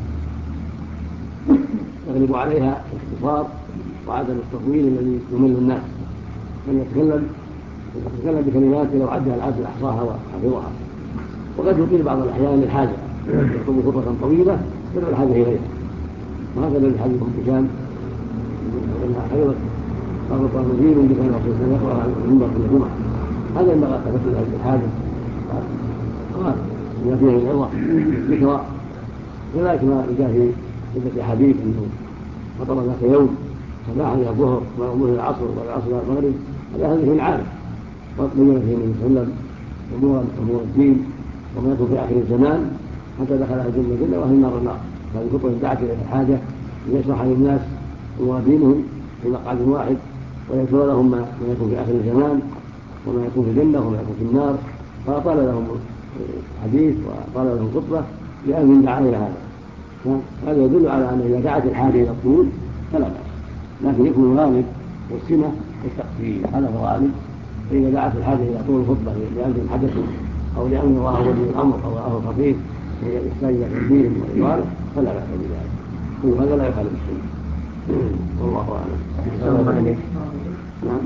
يغلب عليها الاختصار وعدم التطويل الذي يمل الناس. من يتكلم بكلمات لو عدها العبد احصاها وحفظها. وقد يطيل بعض الاحيان للحاجه يكتب خطبه طويله تدعو الحاجه اليها. وهكذا الحديث هشام انها حيضت فرق مزيد بكلام رسول الله يقرا على المنبر كل جمعه. هذا ينبغي ان تفصل هذه الحاجه بما فيه من العظه ذكرى. كذلك ما جاء في عدة حديث انه خطب ذات يوم صباحا الى الظهر وظهر الى العصر والعصر الى المغرب. هذا في العالم وبين فيه النبي صلى الله عليه وسلم امور الدين وما يكون في اخر الزمان حتى دخل اهل الجنه واهل النار النار. هذه الخطبة دعت إلى الحاجة ليشرح للناس أمور دينهم في مقعد واحد، ويذكر لهم ما يكون في آخر الزمان وما يكون في الجنة وما يكون في النار، فأطال لهم الحديث وأطال لهم الخطبة لأن دعا إلى هذا. هذا يدل على أن إذا دعت الحاجة إلى الطول فلا بأس، لكن يكون الغالب والسنة والتقصير، هذا هو الغالب. فإذا دعت الحاجة إلى طول الخطبة لأمر حدث أو لأمر رآه ولي الأمر أو رآه الخطيب يحتاج إلى تنبيه وإطالة فلا بأس بذلك، كل هذا لا يخالف السنة. والله أعلم. نعم.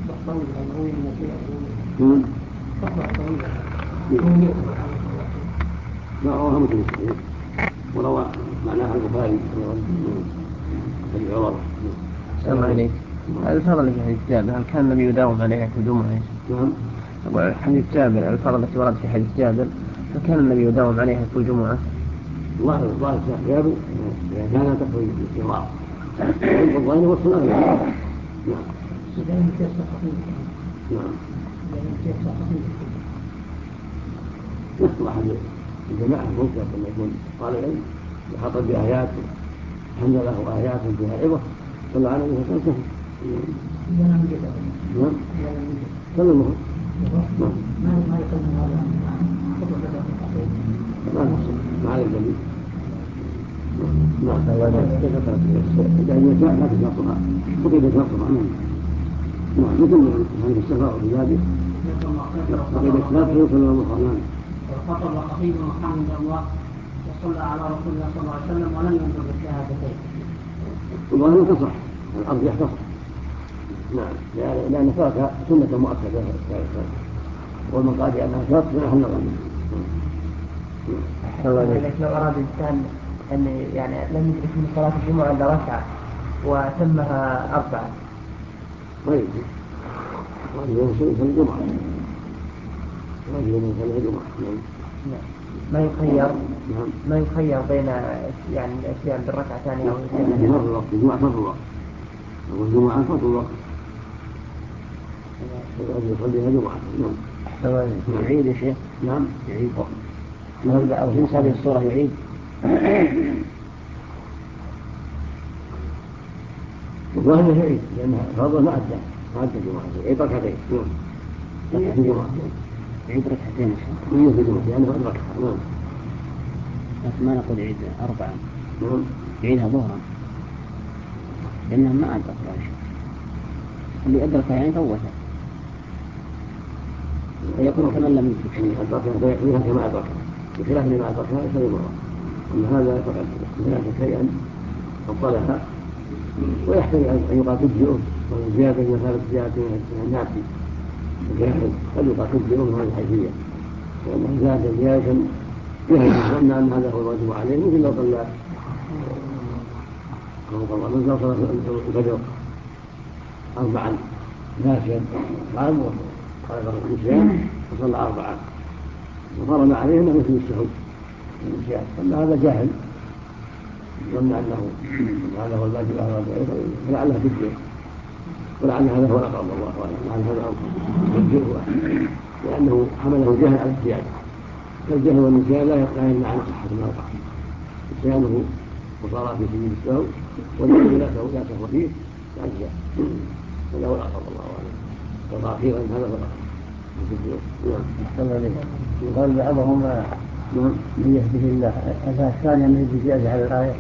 لا رواه مسلم وروى معناها البخاري حديث عمر. السلام عليك. الفرض التي في حديث جابر هل كان النبي يداوم عليها في الجمعة؟ نعم. حديث جابر الفرض التي ورد في حديث جابر هل كان النبي يداوم عليها في الجمعة؟ ظاهر الشيخ جابر إذا كان تقوي الاستمرار والظاهر هو الصلاة. نعم. نعم. يخطب أحد الجماعة ممكن أن يكون طالب علم يخاطب بآيات حمد له آيات فيها عظة صلى عليه وسلم. نعم. كلمه. ما على الدليل. نعم. إذا النساء لا تشرطها فقد شرطها. نعم. مثل هذه السفر وبلاده فقد اشترطه صلى الله عليه وسلم. وخطب خطيب محمد الله وصلى على رسول الله صلى الله عليه وسلم ولم ينظر بالشهادتين. والله تصح الأرجح تصح. نعم. لأن ترك سنة مؤكدة ومن قال بأنها شرط فنحن نظر. لو أراد الإنسان أن يعني لم يدرك من صلاة الجمعة إلا ركعة وتمها 4. طيب. هذه يوم الجمعة. هذه يوم الجمعة. ما يخير. نعم. ما يخير بين يعني الاتيان بالركعتان أو الاتيان فرض الوقت. الجمعة فرض الوقت. والجمعة فرض الوقت. يصليها جمعة. نعم. يعيد يا شيخ. نعم. يعيد. أو في هذه الصورة يعيد. والله يعيد لأنها فرض ما أدى جمعة. يعيد ركعتين. ركعة الجمعة. يعيد ركعتين. في الجمعة يعني فرض ركعة. نعم. لكن ما نقول يعيد 4. نعم. يعيدها ظهرا لأنها ما أدرك شيء. اللي أدركها يعني فوتها. فيكون كمن لم يدرك شيء. أدركها فيكفيها كما أدركها بخلاف لما أدركها يصلي مرة. أما هذا فقد ذلك شيئا أبطلها ويحتمل أن يقال تجزئه والزيادة من هذا الزيادة من الناس الجاهل قد يقال تجزئه من هذه الحيثية لأنه زاد زيادة جهل ظن أن هذا هو الواجب عليه مثل لو صلى الفجر 4 ناسيا قام وقال النسيان وصلى 4 وفرض عليه أنه مثل السهو النسيان ثم هذا جاهل ظن أنه هذا هو الواجب عليه فلعله تجزئه ولعل هذا هو الأقرب والله أعلم. لعل هذا تجزئه لأنه حمله جهل على الزيادة فالجهل والنسيان لا يمنع عن صحة ما وقع. نسيانه وصار في سبيل السهو والذي لا سهو فيه فأجزاء هذا هو الأقرب والله أعلم. فالأخيرا هذا هو الأقرب. قال بعضهم من يهده الله الثانية من الزيادة على الآية.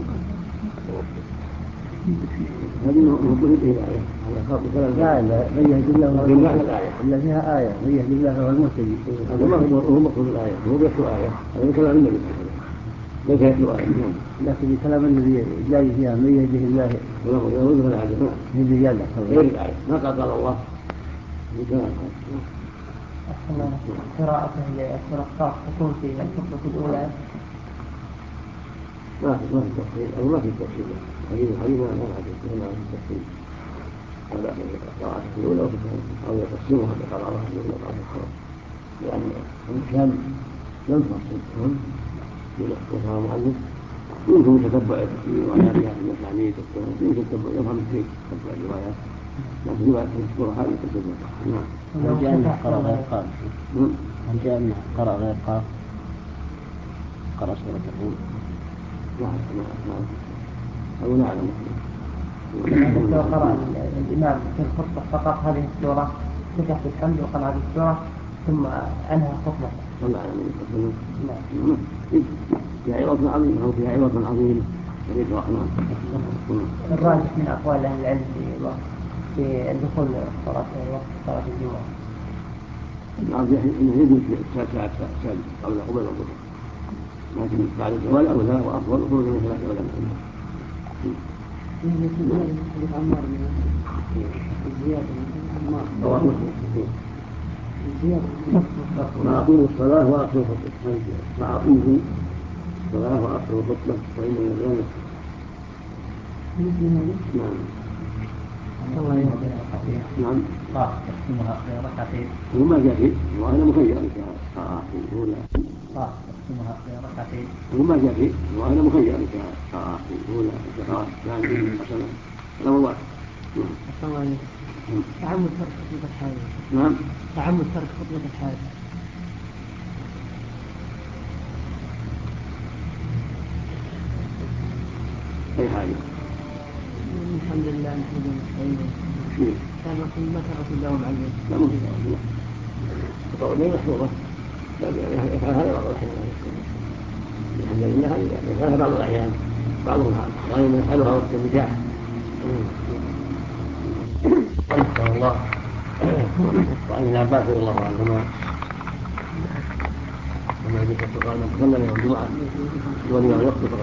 هذه نقول به الآية على خاطر كلام لا من يهد الله الآية إلا فيها آية من يهد الله فهو المهتدي. هذا هو مقصود الآية هو بيتلو آية هذا كلام النبي ليس يتلو آية. لكن الكلام الذي جاي فيها من يهده الله يقول هذا العدل من زيادة غير الآية ما قال الله بكلام قراءته للرقاق تكون في الخطبة الأولى. ما في تفصيل أو ما في تفصيل حديث ما في تفصيل ولا في القراءة الأولى أو يقسمها بقراءة الأولى بعد الخلاص لأن الإنسان ينفصل وصار معلم يمكن تتبع التفسير وآيات المسانيد يمكن يفهم الشيء تتبع الروايات لكن رواية المذكورة هذه تتبع. نعم. هل جاء منها قراء غير قاف؟ هل جاء منها قراء غير قاف؟ قرأ سورة الروم أو نعلم. لو قرأ الإمام في الخطبة فقط هذه السورة فتح بالحمد وقرأ هذه السورة ثم أنهى خطبة. الله أعلم. فيها عظة عظيمة أو فيها عظة عظيمة يقرأ. الراجح من أقوال أهل العلم في الدخول وقت صلاة الجمعة. الراجح أنه يجوز في الساعة السادسة قبل الظهر، لكن بعد الزوال أولى وأفضل خروج من ثلاثة ولا فأقيموا الصلاة وأقصروا الخطبة. فأقيموا الصلاة وأقصروا الخطبة فإن الإمام نعم. الله يهدينا الحقيقة. نعم. تقسمها ركعتين. وما جاء فيه وأنا مخير إن شاء الله. تقسمها ركعتين. وما جاء فيه وأنا مخير إن شاء الله. أولى الزكاة ثاني حسنة رمضان. تعمد ترك خطبة الحاجة. نعم. تعمد ترك خطبة الحاجة. أي حاجة. الحمد لله نحمده ونستعينه. كان ما كان في الدوام عليه. لا مو في الدوام. القول غير محفوظة. يفعل هذا بعض الأحيان. الحمد لله يفعلها بعض الأحيان. بعضهم غير يفعلها وقت النكاح. نسأل الله. وعن ابن عباس رضي الله عنهما لما قال من تكلم يوم الجمعة ولم يخطب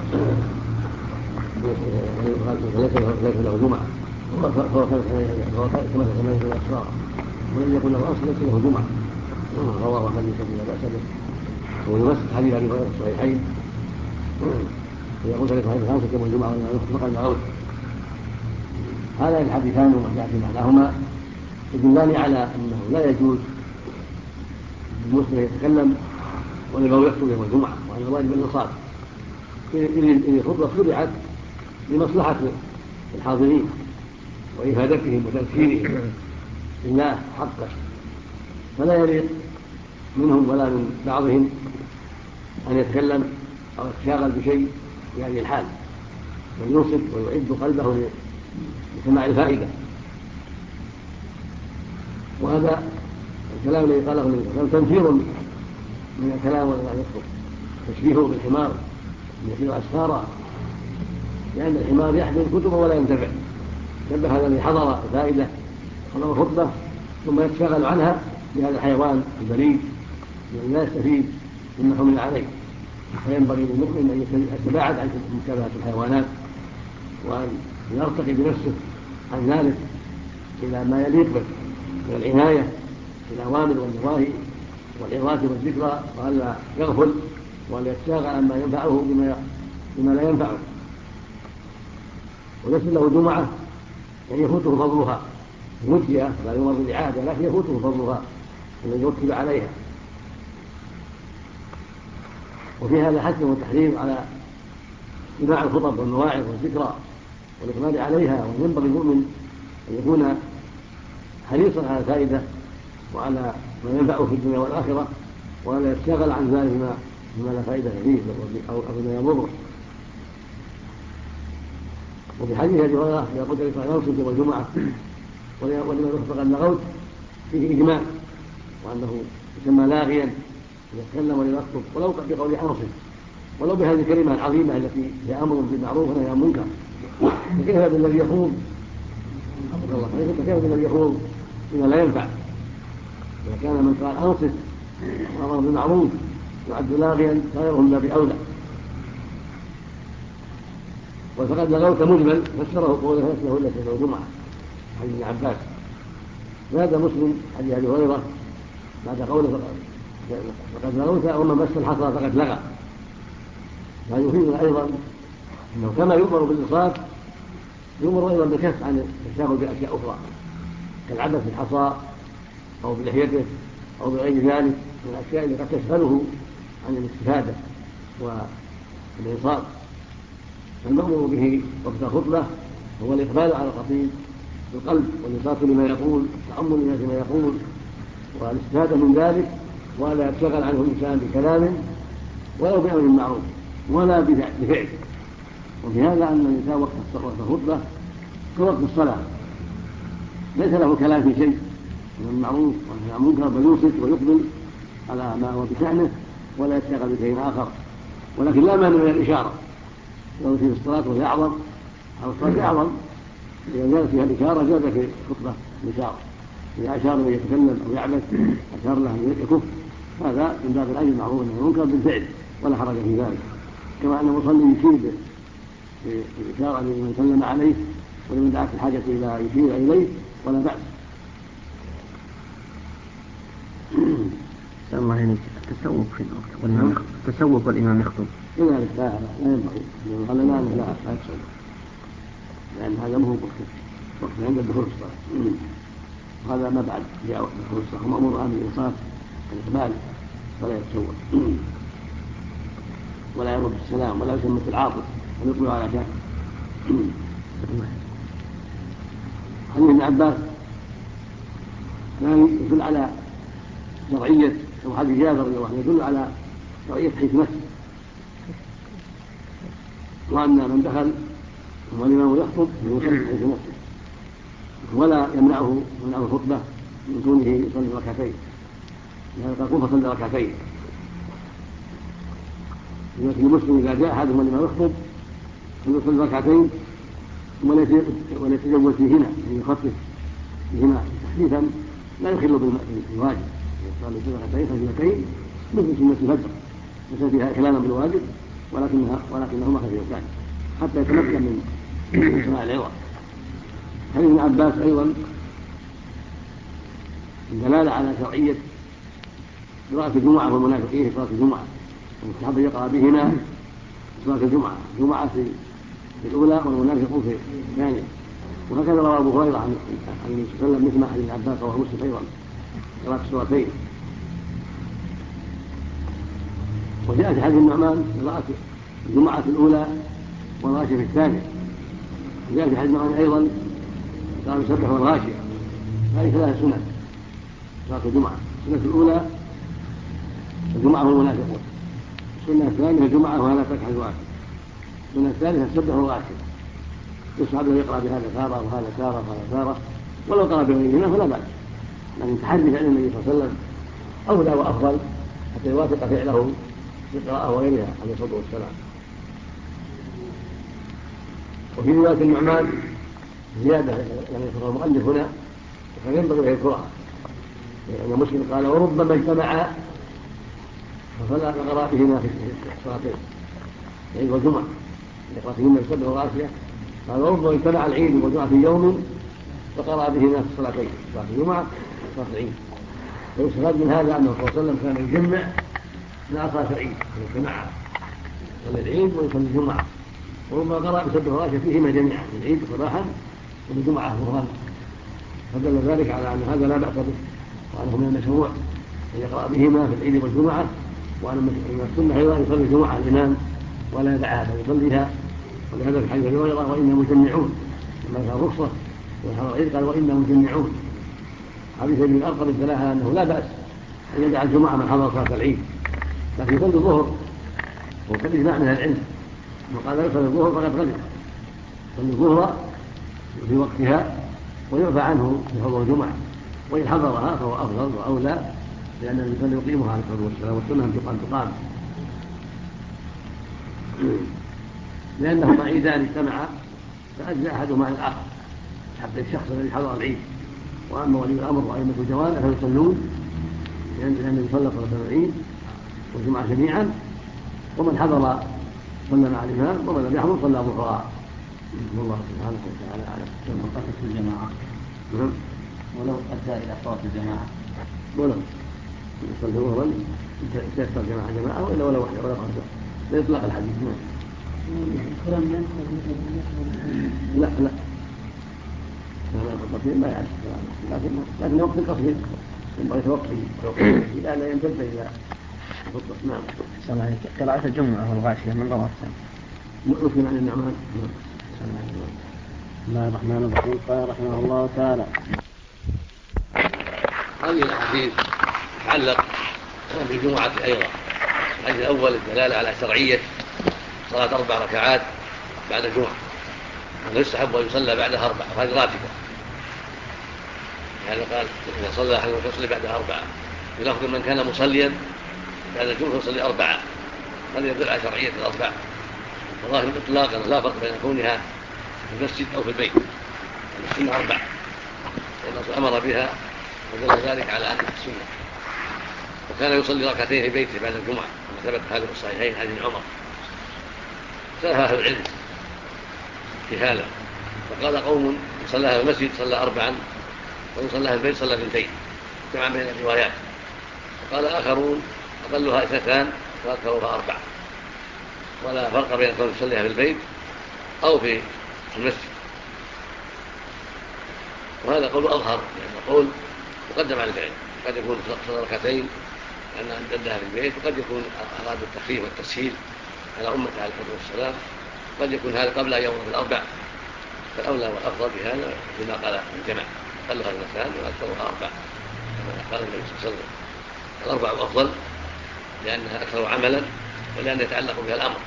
ليس له جمعة فهو كما تسمى الأسرار ولم يكن له أصل ليس له جمعة. رواه حديث لا بأس به. ويمسك حديث أبي هريرة في الصحيحين ويقول لك هذه خمسة يوم الجمعة ولم يخطب فقد معروف. هذان الحديثان وما جاء في معناهما يدلان على أنه لا يجوز للمسلم يتكلم ولو يخطب يوم الجمعة وأن الواجب الإنصات إن الخطبة شرعت لمصلحة الحاضرين وإفادتهم وتذكيرهم بالله حقا، فلا يليق منهم ولا من بعضهم أن يتكلم أو يتشاغل بشيء في هذه الحال، بل ينصت ويعد قلبه لسماع الفائدة. وهذا الكلام الذي قاله النبي صلى الله عليه وسلم تنفير من الكلام ولا يخطب، تشبيهه بالحمار يحمل أسفارا، لأن الحمار يحمل كتبه ولا ينتفع. شبه هذا الذي حضر الفائدة حضر الخطبة ثم يتشاغل عنها بهذا الحيوان البليد الذي لا يستفيد مما حمل عليه. فينبغي للمؤمن أن يتباعد عن مشابهة الحيوانات وأن يرتقي بنفسه عن ذلك إلى ما يليق به من العناية بالأوامر والنواهي والعظات والذكرى، وألا يغفل وألا يتشاغل عما ينفعه بما لا ينفعه. وليس له جمعة يعني يفوته فضلها مجزئة لا يمر بالإعادة، لكن يفوته فضلها الذي يرتب عليها. وفي هذا حث وتحريض على اتباع الخطب والمواعظ والذكرى والإقبال عليها، وينبغي المؤمن أن يكون حريصا على الفائدة وعلى ما ينفعه في الدنيا والآخرة، ولا يشتغل عن ذلك بما لا فائدة فيه أو بما يضره. وفي حديث أبي هريرة يقول لك ينصت يوم الجمعة ولما يخطب قد لغوت فيه إجماع، وأنه يسمى لاغيا يتكلم ولا يخطب ولو بقول أنصت، ولو بهذه الكلمة العظيمة التي هي أمر بالمعروف ونهي عن المنكر. فكيف بالذي يخوض بما لا ينفع؟ إذا كان من قال أنصت وأمر بالمعروف يعد لاغيا غيرهم لا بأولى. وفقد لغوت مجمل فسره قوله فسره إلا في الجمعة حديث ابن عباس. زاد مسلم حديث أبي هريرة بعد قوله فقد لغوت ومن مس الحصى فقد لغى. هذا يفيدنا أيضا أنه كما يؤمر بالإنصات يؤمر أيضا بالكف عن التشاغل بأشياء أخرى كالعبث بالحصى أو بلحيته أو بغير ذلك من الأشياء التي قد تشغله عن الاستفادة والإنصات. فالمأمور به وقت الخطبة هو الإقبال على الخطيب بالقلب والإنصات لما يقول والتأمل فيما يقول والاستفادة من ذلك، ولا يتشغل عنه الإنسان بكلام ولا بأمر معروف ولا بفعل، وفي هذا أن الإنسان وقت الخطبة كوقت الصلاة ليس له كلام في شيء من المعروف والنهي عن المنكر، بل ينصت ويقبل على ما هو بشأنه ولا يشتغل بشيء آخر. ولكن لا مانع من الإشارة لو في الصلاة وهي أعظم أو الصلاة أعظم، إذا جاءت فيها الإشارة جاز في الخطبة الإشارة، إذا أشار له يتكلم أو يعبث أشار له أن يكف، هذا من باب الأمر بالمعروف والنهي عن المنكر بالفعل ولا حرج في ذلك. كما أن المصلي يشير بالإشارة لمن سلم عليه ولمن دعت الحاجة إلى يشير إليه ولا بأس. الله يعني التسوق في الوقت والإمام التسوق والإمام يخطب كذلك لا ينبغي، قال لا يكسر، لأن هذا مو وقت عند دخول الصلاة، هذا ما بعد جاء وقت دخول الصلاة ومأمور بالإنصات والإقبال ولا يتسوق ولا يرد السلام ولا يشمت العاطف ويقبل على شيء. حديث ابن عباس كان يدل على شرعية، أو حديث جابر رضي الله عنه يدل على شرعية حكمة، وأن من دخل والإمام يخطب يصلي حيث نفسه ولا يمنعه الخطبة من كونه يصلي ركعتين، لأنه قال فصلي ركعتين. لكن المسلم إذا جاء أحدهم والإمام يخطب فليصلي ركعتين وليتجوز فيهما، يعني يخفف فيهما تخفيفا لا يخل بالواجب، يصلي ركعتين خفيفتين مثل سنة الفجر ليس فيها كلاما بالواجب ولكنهما خفيفتان حتى يتمكن من سماع العظة. حديث ابن عباس أيضا دلالة على شرعية قراءة الجمعة والمنافقين في صلاة الجمعة، المستحب يقرأ بهما صلاة الجمعة في الأولى والمنافقون في الثانية. وهكذا روى أبو هريرة عن النبي صلى الله عليه وسلم مثل ما حديث ابن عباس رواه مسلم أيضا قراءة السورتين. وجاء في حديث النعمان قراءة الجمعة في الأولى والغاشية في الثانية. وجاء في حديث النعمان أيضا قال يسبح والغاشية. هذه ثلاث سنن صلاة الجمعة: السنة الأولى الجمعة والمنافقون، السنة الثانية الجمعة وهذا تكحل الواحد، السنة الثالثة السبح والغاشية. يصعب له يقرأ بهذا تارة وهذا تارة وهذا تارة، ولو قرأ بغيرهما فلا بأس، لكن تحري فعل النبي صلى الله عليه وسلم أولى وأفضل حتى يوافق فعله بالقراءة وغيرها عليه الصلاة والسلام. وفي رواية النعمان زيادة يعني يذكرها المؤلف هنا وكان ينبغي له القراءة، لأن مسلم قال وربما اجتمعا فلا قرأ بهما في الصلاتين العيد والجمعة يقرأ فيهما السبح والغاشية. قال وربما اجتمع العيد والجمعة في يوم فقرأ بهما في الصلاتين صلاة الجمعة وصلاة العيد. ويستفاد من هذا أنه صلى الله عليه وسلم كان يجمع من صلاة العيد يجتمعا، يصلي العيد ويصلي الجمعة، وربما قرأ بسبح والغاشية فيهما جميعا، العيد صباحا والجمعة ظهرا، فدل ذلك على أن هذا لا بأس به وأنه من المشروع أن يقرأ بهما في العيد والجمعة، وأن من السنة أيضا يصلي الجمعة الإمام ولا يدعها بل يصليها. ولهذا في حديث أبي هريرة وإنا مجمعون لما كان رخصة وحضر العيد قال وإنا مجمعون. حديث ابن الأرقم الدلاله أنه لا بأس أن يدع الجمعة من حضر صلاة العيد، لكن يصلي الظهر وقد إجماع من العلم وقال يصلي الظهر فقد غلط، يصلي الظهر في وقتها ويعفى عنه في حضور الجمعة، وإن حضرها فهو أفضل وأولى لأن الإنسان يقيمها عليه الصلاة والسلام، والسنة أن تقام لأنهما عيدان اجتمعا فأجزى أحدهما عن الآخر حتى الشخص الذي حضر العيد. وأما ولي الأمر وأئمة الجوامع فيصلون لأن النبي صلى صلاة العيد والجمعة جميعا، ومن حضر صلى مع الإمام ومن لم يحضر صلى ظهرا. والله سبحانه وتعالى أعلم. في الجماعة ولو أدى إلى صلاة الجماعة ولو يصلي ظهرا تيسر جماعة وإلا ولا وحده ولا خمسة لإطلاق الحديث. لا القصير ما يعرف لكن وقت القصير ينبغي يتوقف إلى أن يمتد إلى الخطبة. نعم. صلى الله عليه وسلم. قراءة الجمعة والغاشية من رواتها مسلم عن النعمان. بسم الله الرحمن الرحيم. قال رحمه الله تعالى: هذه الأحاديث تتعلق بالجمعة أيضا. الحديث الأول الدلالة على شرعية صلاة 4 ركعات بعد الجمعة، أنه يستحب أن يصلى بعدها 4 وهذه راتبة. يعني قال إذا صلى أحد يصلي بعدها 4 بلفظ من كان مصليا بعد الجمعة يصلي 4. هذا يدل على شرعية ال4 وظاهر الإطلاق لا فرق بين كونها في المسجد أو في البيت. السنة 4 لأن الرسول أمر بها ودل ذلك على أنها السنة. وكان يصلي ركعتين في بيته بعد الجمعة كما ثبت هذا في الصحيحين حديث عمر. اختلف أهل العلم في هذا، فقال قوم صلاها في المسجد صلى 4 وإن صلاها في البيت صلى 2 جمعا بين الروايات. وقال آخرون أقلها 2 وأكثرها 4 ولا فرق بين كون يصليها في البيت أو في المسجد. وهذا قول أظهر لأن القول مقدم على الفعل. قد يكون صلى ركعتين لأنها امتدها في البيت، وقد يكون أراد التخفيف والتسهيل على أمته عليه الصلاة والسلام، قد يكون هذا قبل أن يمر في ال4. فالأولى والأفضل في هذا بما قال الجماعة أقلها 2 وأكثرها 4 كما قال النبي صلى الله عليه وسلم. 4 أفضل لأنها أكثر عملا ولأن يتعلق بها الأمر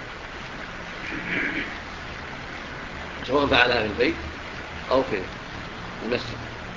سواء فعلها في البيت أو في المسجد.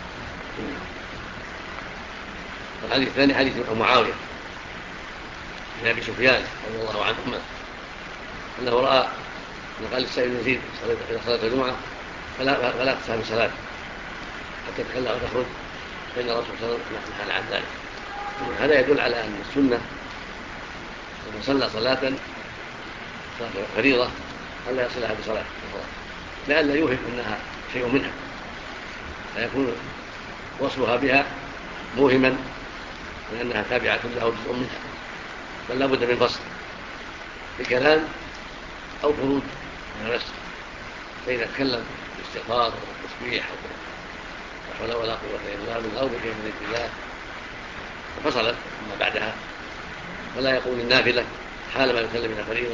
الحديث الثاني حديث معاوية بن أبي سفيان رضي الله عنهما أنه رأى أن قال للسائب بن يزيد إذا صلاه الجمعة فلا تسهل صلاة حتى تخلى وتخرج، فإن الرسول صلى الله عليه وسلم نهى عن ذلك. هذا يدل على أن السنة إذا صلى صلاة فريضة ألا يصلها بصلاة لئلا يوهم أنها شيء منها فيكون وصلها بها موهما من أنها تابعة له جزء منها، بل لا بد من فصل بكلام أو خروج من المسجد. فإذا تكلم باستغفار وتسبيح ولا حول ولا قوة إلا بالله أو بكلمة الله فصلت ثم بعدها، ولا يقول النافلة حال ما يسلم من الفريضة،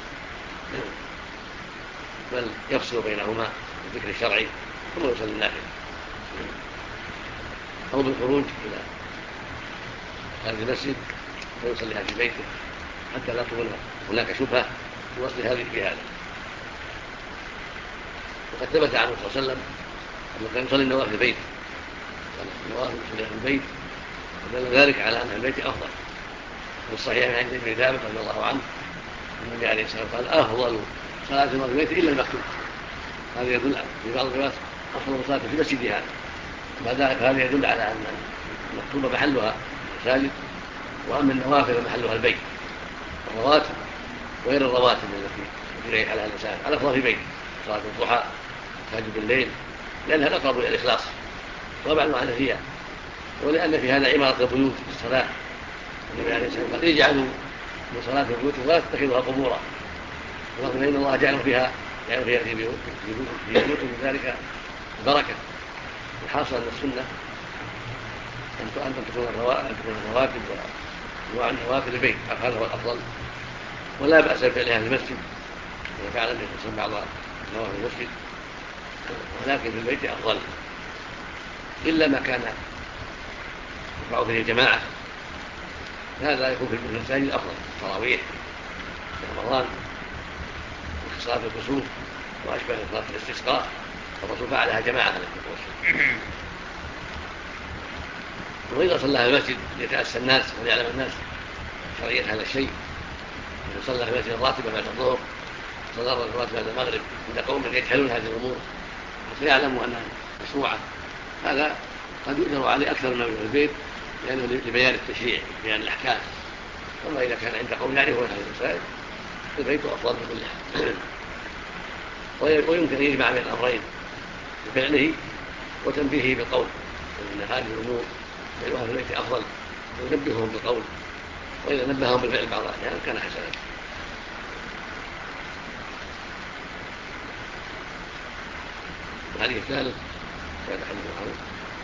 بل يفصل بينهما بالذكر الشرعي ثم يصلي النافلة أو بالخروج إلى خارج المسجد ويصليها في بيته حتى لا تكون هناك شبهة في وصل هذه بهذا. وقد ثبت عنه صلى الله عليه وسلم أنه كان يصلي النوافل في البيت، النوافل يصليها في البيت، ودل ذلك على أن البيت أفضل. في الصحيح عند ابن ثابت رضي الله عنه النبي عليه الصلاة والسلام قال أفضل صلاة في البيت إلا المكتوب. هذا يدل في بعض الروايات أفضل صلاة في مسجد هذا يدل على أن المكتوبة محلها المساجد، وأما النوافل محلها البيت. الرواتب غير الرواتب التي يريح عليها الإنسان على الأفضل في بيت صلاة الضحى تهجد الليل لأنها الأقرب إلى الإخلاص وبعد الحنفية، ولأن في هذا عمارة البيوت بالصلاة. النبي عليه الصلاة والسلام قال اجعلوا من صلاة البيوت ولا تتخذوها قبورا، فإن الله جعل فيها في بيوتهم ذلك بركة. الحاصل أن السنة أن تكون الرواتب وأنواع النوافل البيت، هذا هو الأفضل، ولا بأس بفعلها في المسجد إذا فعل النبي صلى الله عليه وسلم بعض النوافل في المسجد، ولكن في البيت أفضل إلا ما كان يقرأ فيه الجماعة، هذا يكون في المساجد أفضل. التراويح في رمضان صلاة الكسوف وأشبه صلاة الاستسقاء الرسول فعلها جماعة عليه الصلاة والسلام. وإذا صلى في المسجد ليتأسى الناس وليعلم الناس شرعية هذا الشيء، إذا صلى في المسجد الراتبة بعد الظهر صلى الراتبة بعد المغرب عند قوم يجهلون هذه الأمور حتى يعلموا أنها مشروعة، هذا قد يؤجر عليه أكثر من البيت لأنه لبيان التشريع بيان الأحكام. أما إذا كان عند قوم يعرفون هذه المسائل البيت أفضل بكل حال. ويمكن أن يجمع بين الأمرين بفعله وتنبيهه بالقول، لأن هذه الأمور فعلها في البيت أفضل وينبههم بالقول، وإذا نبههم بالفعل بعض الأحيان كان حسنا. الحديث الثالث كان حديث محمود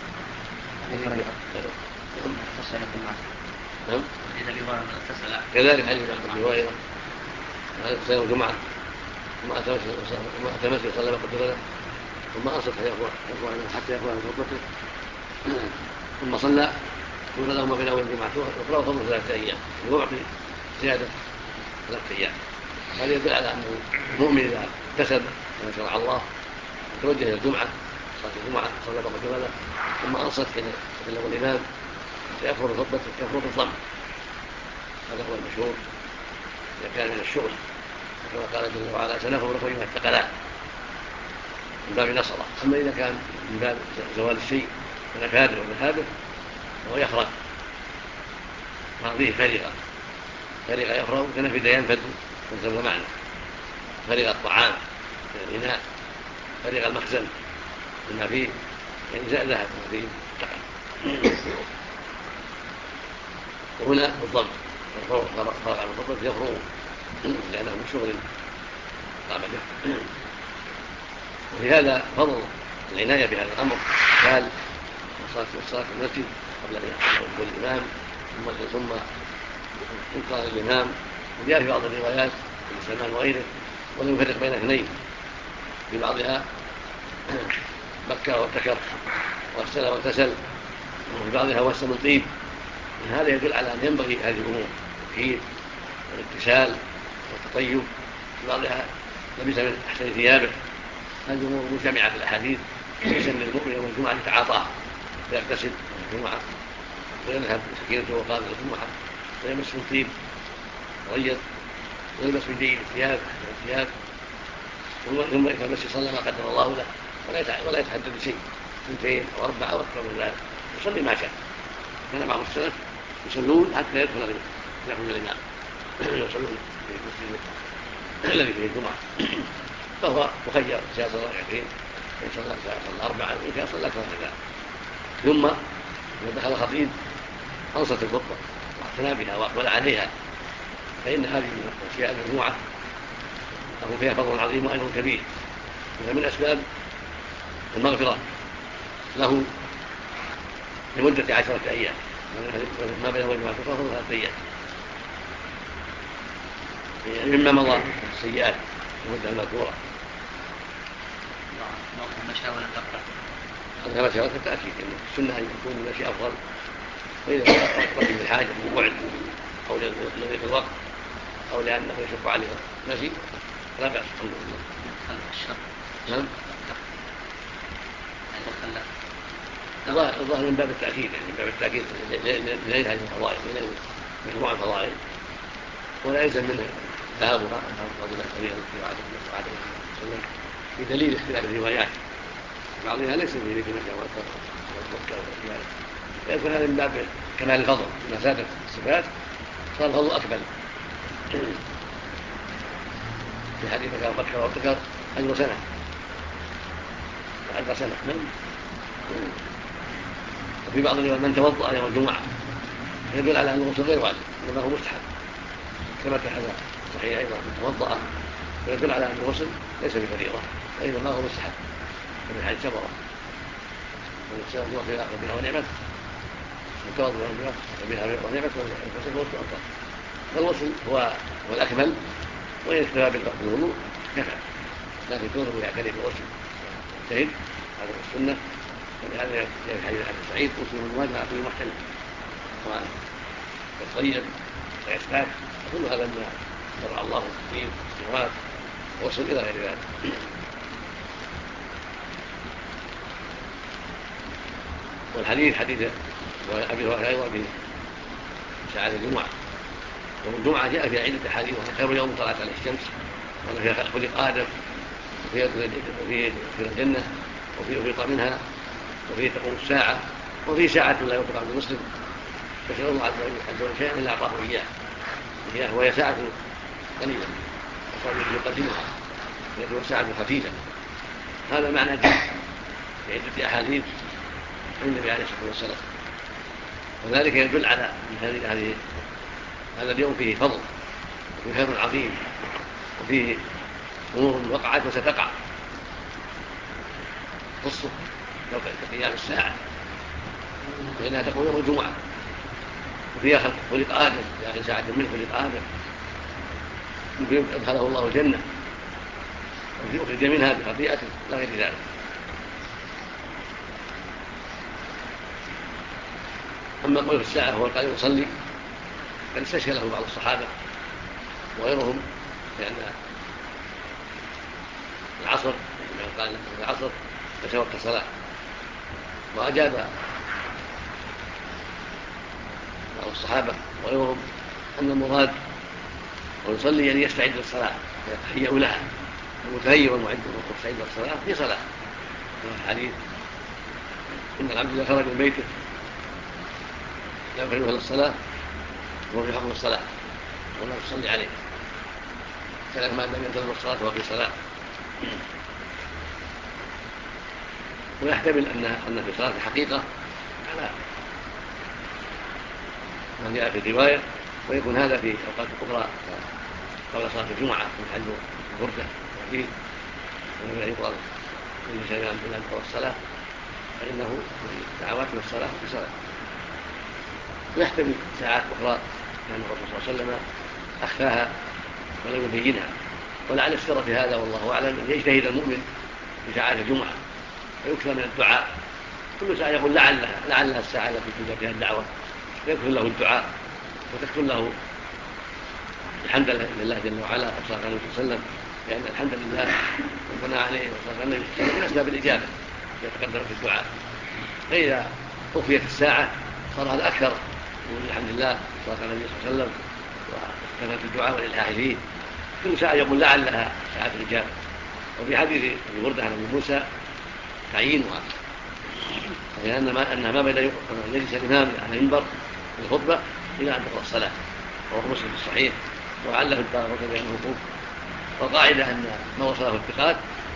كذلك حديث عن أبي هريرة هذا صيام الجمعة ثم أتى مسجد صلى ما قدر له ثم أنصت حتى يأخذ عن خطبته ثم صلى يقول لهما بين أول الجمعة أخرى وفضل 3 أيام ويعطي زيادة 3 أيام. هذا يدل على أن المؤمن إذا اكتسب من شرع الله توجه إلى الجمعة صلاة الجمعة صلى بعض الجملة ثم أنصت كما تكلم الإمام يفرض الخطبة يفرض الضم. هذا هو المشهور إذا كان من الشغل كما قال جل وعلا سنفرغ أيها الثقلان من باب نصره. أما إذا كان من باب زوال الشيء ونفاذه وذهابه فهو يفرغ ماضيه فرغ يفرغ كنفذ ينفذ ينزل معنى فرغ الطعام من الإناء فرغ المخزن بما فيه يعني ذهب ما فيه وهنا بالضبط فرغ على الضبط يفرغ لأنه من شغل قام به. وفي هذا فضل العناية بهذا الأمر قال الصلاة في المسجد قبل أن يقول الإمام ثم يقال الإمام. وجاء في بعض الروايات ابن سلمان وغيره ولم يفرق بين اثنين في بعضها بكى وابتكر واغسل واغتسل وفي بعضها وسل من طيب. هذا يدل على أن ينبغي هذه الأمور التطهير والاغتسال والتطيب. في بعضها لبس من أحسن ثيابه. هذه الأمور مجتمعة في الأحاديث ليس للمؤمن يوم الجمعة يتعاطاها فيغتسل الجمعة ويذهب بسكينته وقابل الجمعة ويمس من طيب ويغير ويلبس من جيد الثياب ثم إذا المسجد صلى ما قدر الله له ولا يتحدد بشيء 2 أو 4 أو أكثر من ذلك يصلي ما شاء. كان بعض السلف يصلون حتى يدخل الإمام يصلون في المسجد الذي فيه الجمعة فهو مخير سيصل ركعتين إن صلى 4 وإن كان صلى أكثر من ذلك. ثم إذا دخل الخطيب أنصت الخطبة واعتنى بها وأقبل عليها فإن هذه من أشياء المجموعة له فيها فضل عظيم وأجر كبير وهي من أسباب المغفرة له لمدة 10 أيام ما بينه وبين الكفر فضل 3 أيام يعني مما مضى السيئات المدة المذكورة. المشي ولا تقرأ هذا مشي ولا بالتأكيد يعني السنة أن يكون المشي أفضل. وإذا أقرأ بالحاجة بالبعد أو لضيق الوقت أو لأنه يشق عليه مشي لا بأس الحمد لله. نعم الظاهر من باب التأكيد يعني من باب التأكيد ليس هذه الفضائل ليس مجموعة الفضائل ولا يلزم منه ذهابها فضيلة كبيرة في عهد النبي صلى الله عليه وسلم بدليل اختلاف الروايات بعضها ليس في ذكر المشي والبكاء والرجال فيكون هذا من باب كمال الفضل ما زادت الصفات صار الفضل أكمل. في حديث بكر وابتكر أجر سنة وأجر سنة. وفي بعض الروايات من توضأ يوم الجمعة يدل على أن الغسل غير واجب إنما هو مستحب كما في هذا صحيح أيضا من توضأ ويدل على أن الغسل ليس بفريضة وإنما هو مستحب من حديث سمرة والسلام بها ونعمته التوضؤ بها ونعمته والغسل هو الأفضل. فالغسل هو الأكمل وإن اكتفى بالوضوء كفى لكن كونه يعتني بالغسل يجتهد هذا السنة. ولهذا جاء في حديث أبي سعيد غسل من وجه أخيه محتمل ويتطيب ويسبح كل هذا ما شرع الله فيه السواك وغسل إلى غير ذلك. والحديث حديث أبي هريرة أيضا في ساعة الجمعة يوم الجمعة جاء في عدة أحاديث خير يوم طلعت عليه الشمس وأن فيها خلق آدم وفيه الجنة وفيه أفرط منها وفيه تقوم الساعة وفيه ساعة لا يطلق عند المسلم يسأل الله عز وجل شيئا إلا أعطاه إياه وهي ساعة قليلة وصار يقدمها لأنها ساعة خفيفة. هذا معنى جيد في عدة أحاديث عن النبي عليه الصلاة والسلام وذلك يدل على أن هذا اليوم فيه فضل وفيه خير عظيم وفيه أمور وقعت وستقع قصة قيام الساعة لأنها تقوم يوم الجمعة وفيها خلق آدم في آخر ساعة منه خلق آدم يمكن أدخله الله الجنة وفي أخرج منها بخطيئته لا غير ذلك. أما قول الساعة هو القائم يصلي قد استشكله بعض الصحابة وغيرهم لأن العصر قال العصر ليس وقت الصلاة. وأجاب بعض الصحابة وغيرهم أن المراد ويصلي يعني يستعد للصلاة يتهيأ لها، المتهيئ والمعد والمستعد للصلاة في صلاة. الحديث إن العبد إذا خرج من بيته لا يخرجه للصلاة وهو في حكم الصلاة والله يصلي عليه كذلك ما لم ينتظر الصلاة وهو في صلاة. ويحتمل أن في صلاة الحقيقة على ما جاء في الرواية، ويكون هذا في أوقات أخرى قبل صلاة الجمعة من حج البردة والعيد والنبي يقال كل شيء من أذكار الصلاة فإنه في دعوات الصلاة في صلاة. ويحتمل ساعات أخرى كان الرسول صلى الله عليه وسلم أخفاها ولم يبينها، ولعل السر في هذا والله أعلم أن يجتهد المؤمن في ساعات الجمعة فيكثر من الدعاء. كل ساعة يقول لعلها الساعة التي توجد فيها الدعوة، فيكثر له الدعاء وتكثر له الحمد لله جل وعلا وصلى الله عليه وسلم، لأن الحمد لله والثناء عليه وصلى الله عليه وسلم من أسباب الإجابة يتقدم في الدعاء. فإذا أخفيت الساعة صار هذا أكثر من الحمد لله صلى الله عليه وسلم وكثرة الدعاء والإلحاح فيه. كل ساعة يقول لعلها ساعة الإجابة. وفي حديث ابي برده عن ابي موسى تعيينها، لأن ما بين يجلس الإمام على المنبر في الخطبة إلى أن تقرأ الصلاة، وهو مسلم الصحيح وعله الدارقطني بأنه موقوف. والقاعدة أن ما وصله الثقات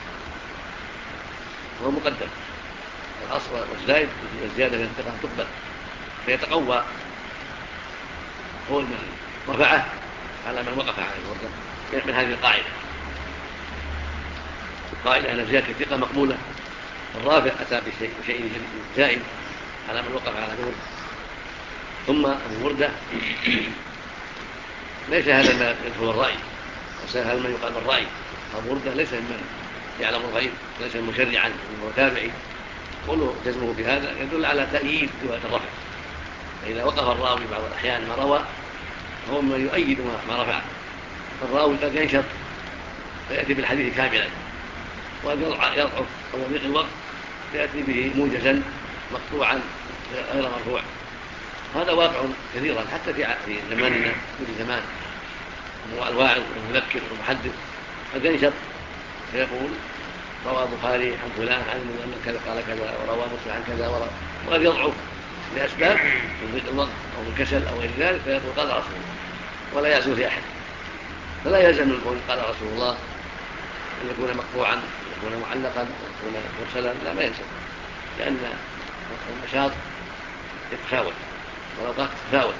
هو مقدم، الأصل والزيادة من الثقة تقبل، فيتقوى قول من رفعه على من وقف عليه الوردة من هذه القاعدة. القاعدة أن زيادة الثقة مقبولة، الرافع أتى بشيء زائد على من وقف على الوردة. ثم الوردة ليس هذا ما يدخل الرأي، هذا ما يقال الرأي. الوردة ليس من يعلم الغيب، ليس مشرعا من تابعي. قوله جزمه بهذا يدل على تأييد رواية الرفع، فإذا وقف الراوي بعض الأحيان ما روى فهو ما يؤيد ما رفعه. فالراوي قد ينشط فيأتي بالحديث كاملا، وقد يضعف أو يضيق الوقت فيأتي به موجزا مقطوعا غير مرفوع. هذا واقع كثيرا حتى في زماننا كل زمان. الواعظ والمذكر والمحدث قد ينشط فيقول روى البخاري عن فلان عن من كذا قال كذا، وروى مسلم عن كذا، وقد يضعف لأسباب من ضيق الوقت أو من كسل أو غير ذلك فيقول قال رسول الله ولا يعزو في أحد. فلا يلزم من قول قال رسول الله أن يكون مقطوعا، أن يكون معلقا، أن يكون مرسلا، لا ما يلزم، لأن النشاط يتفاوت والأوقات تتفاوت.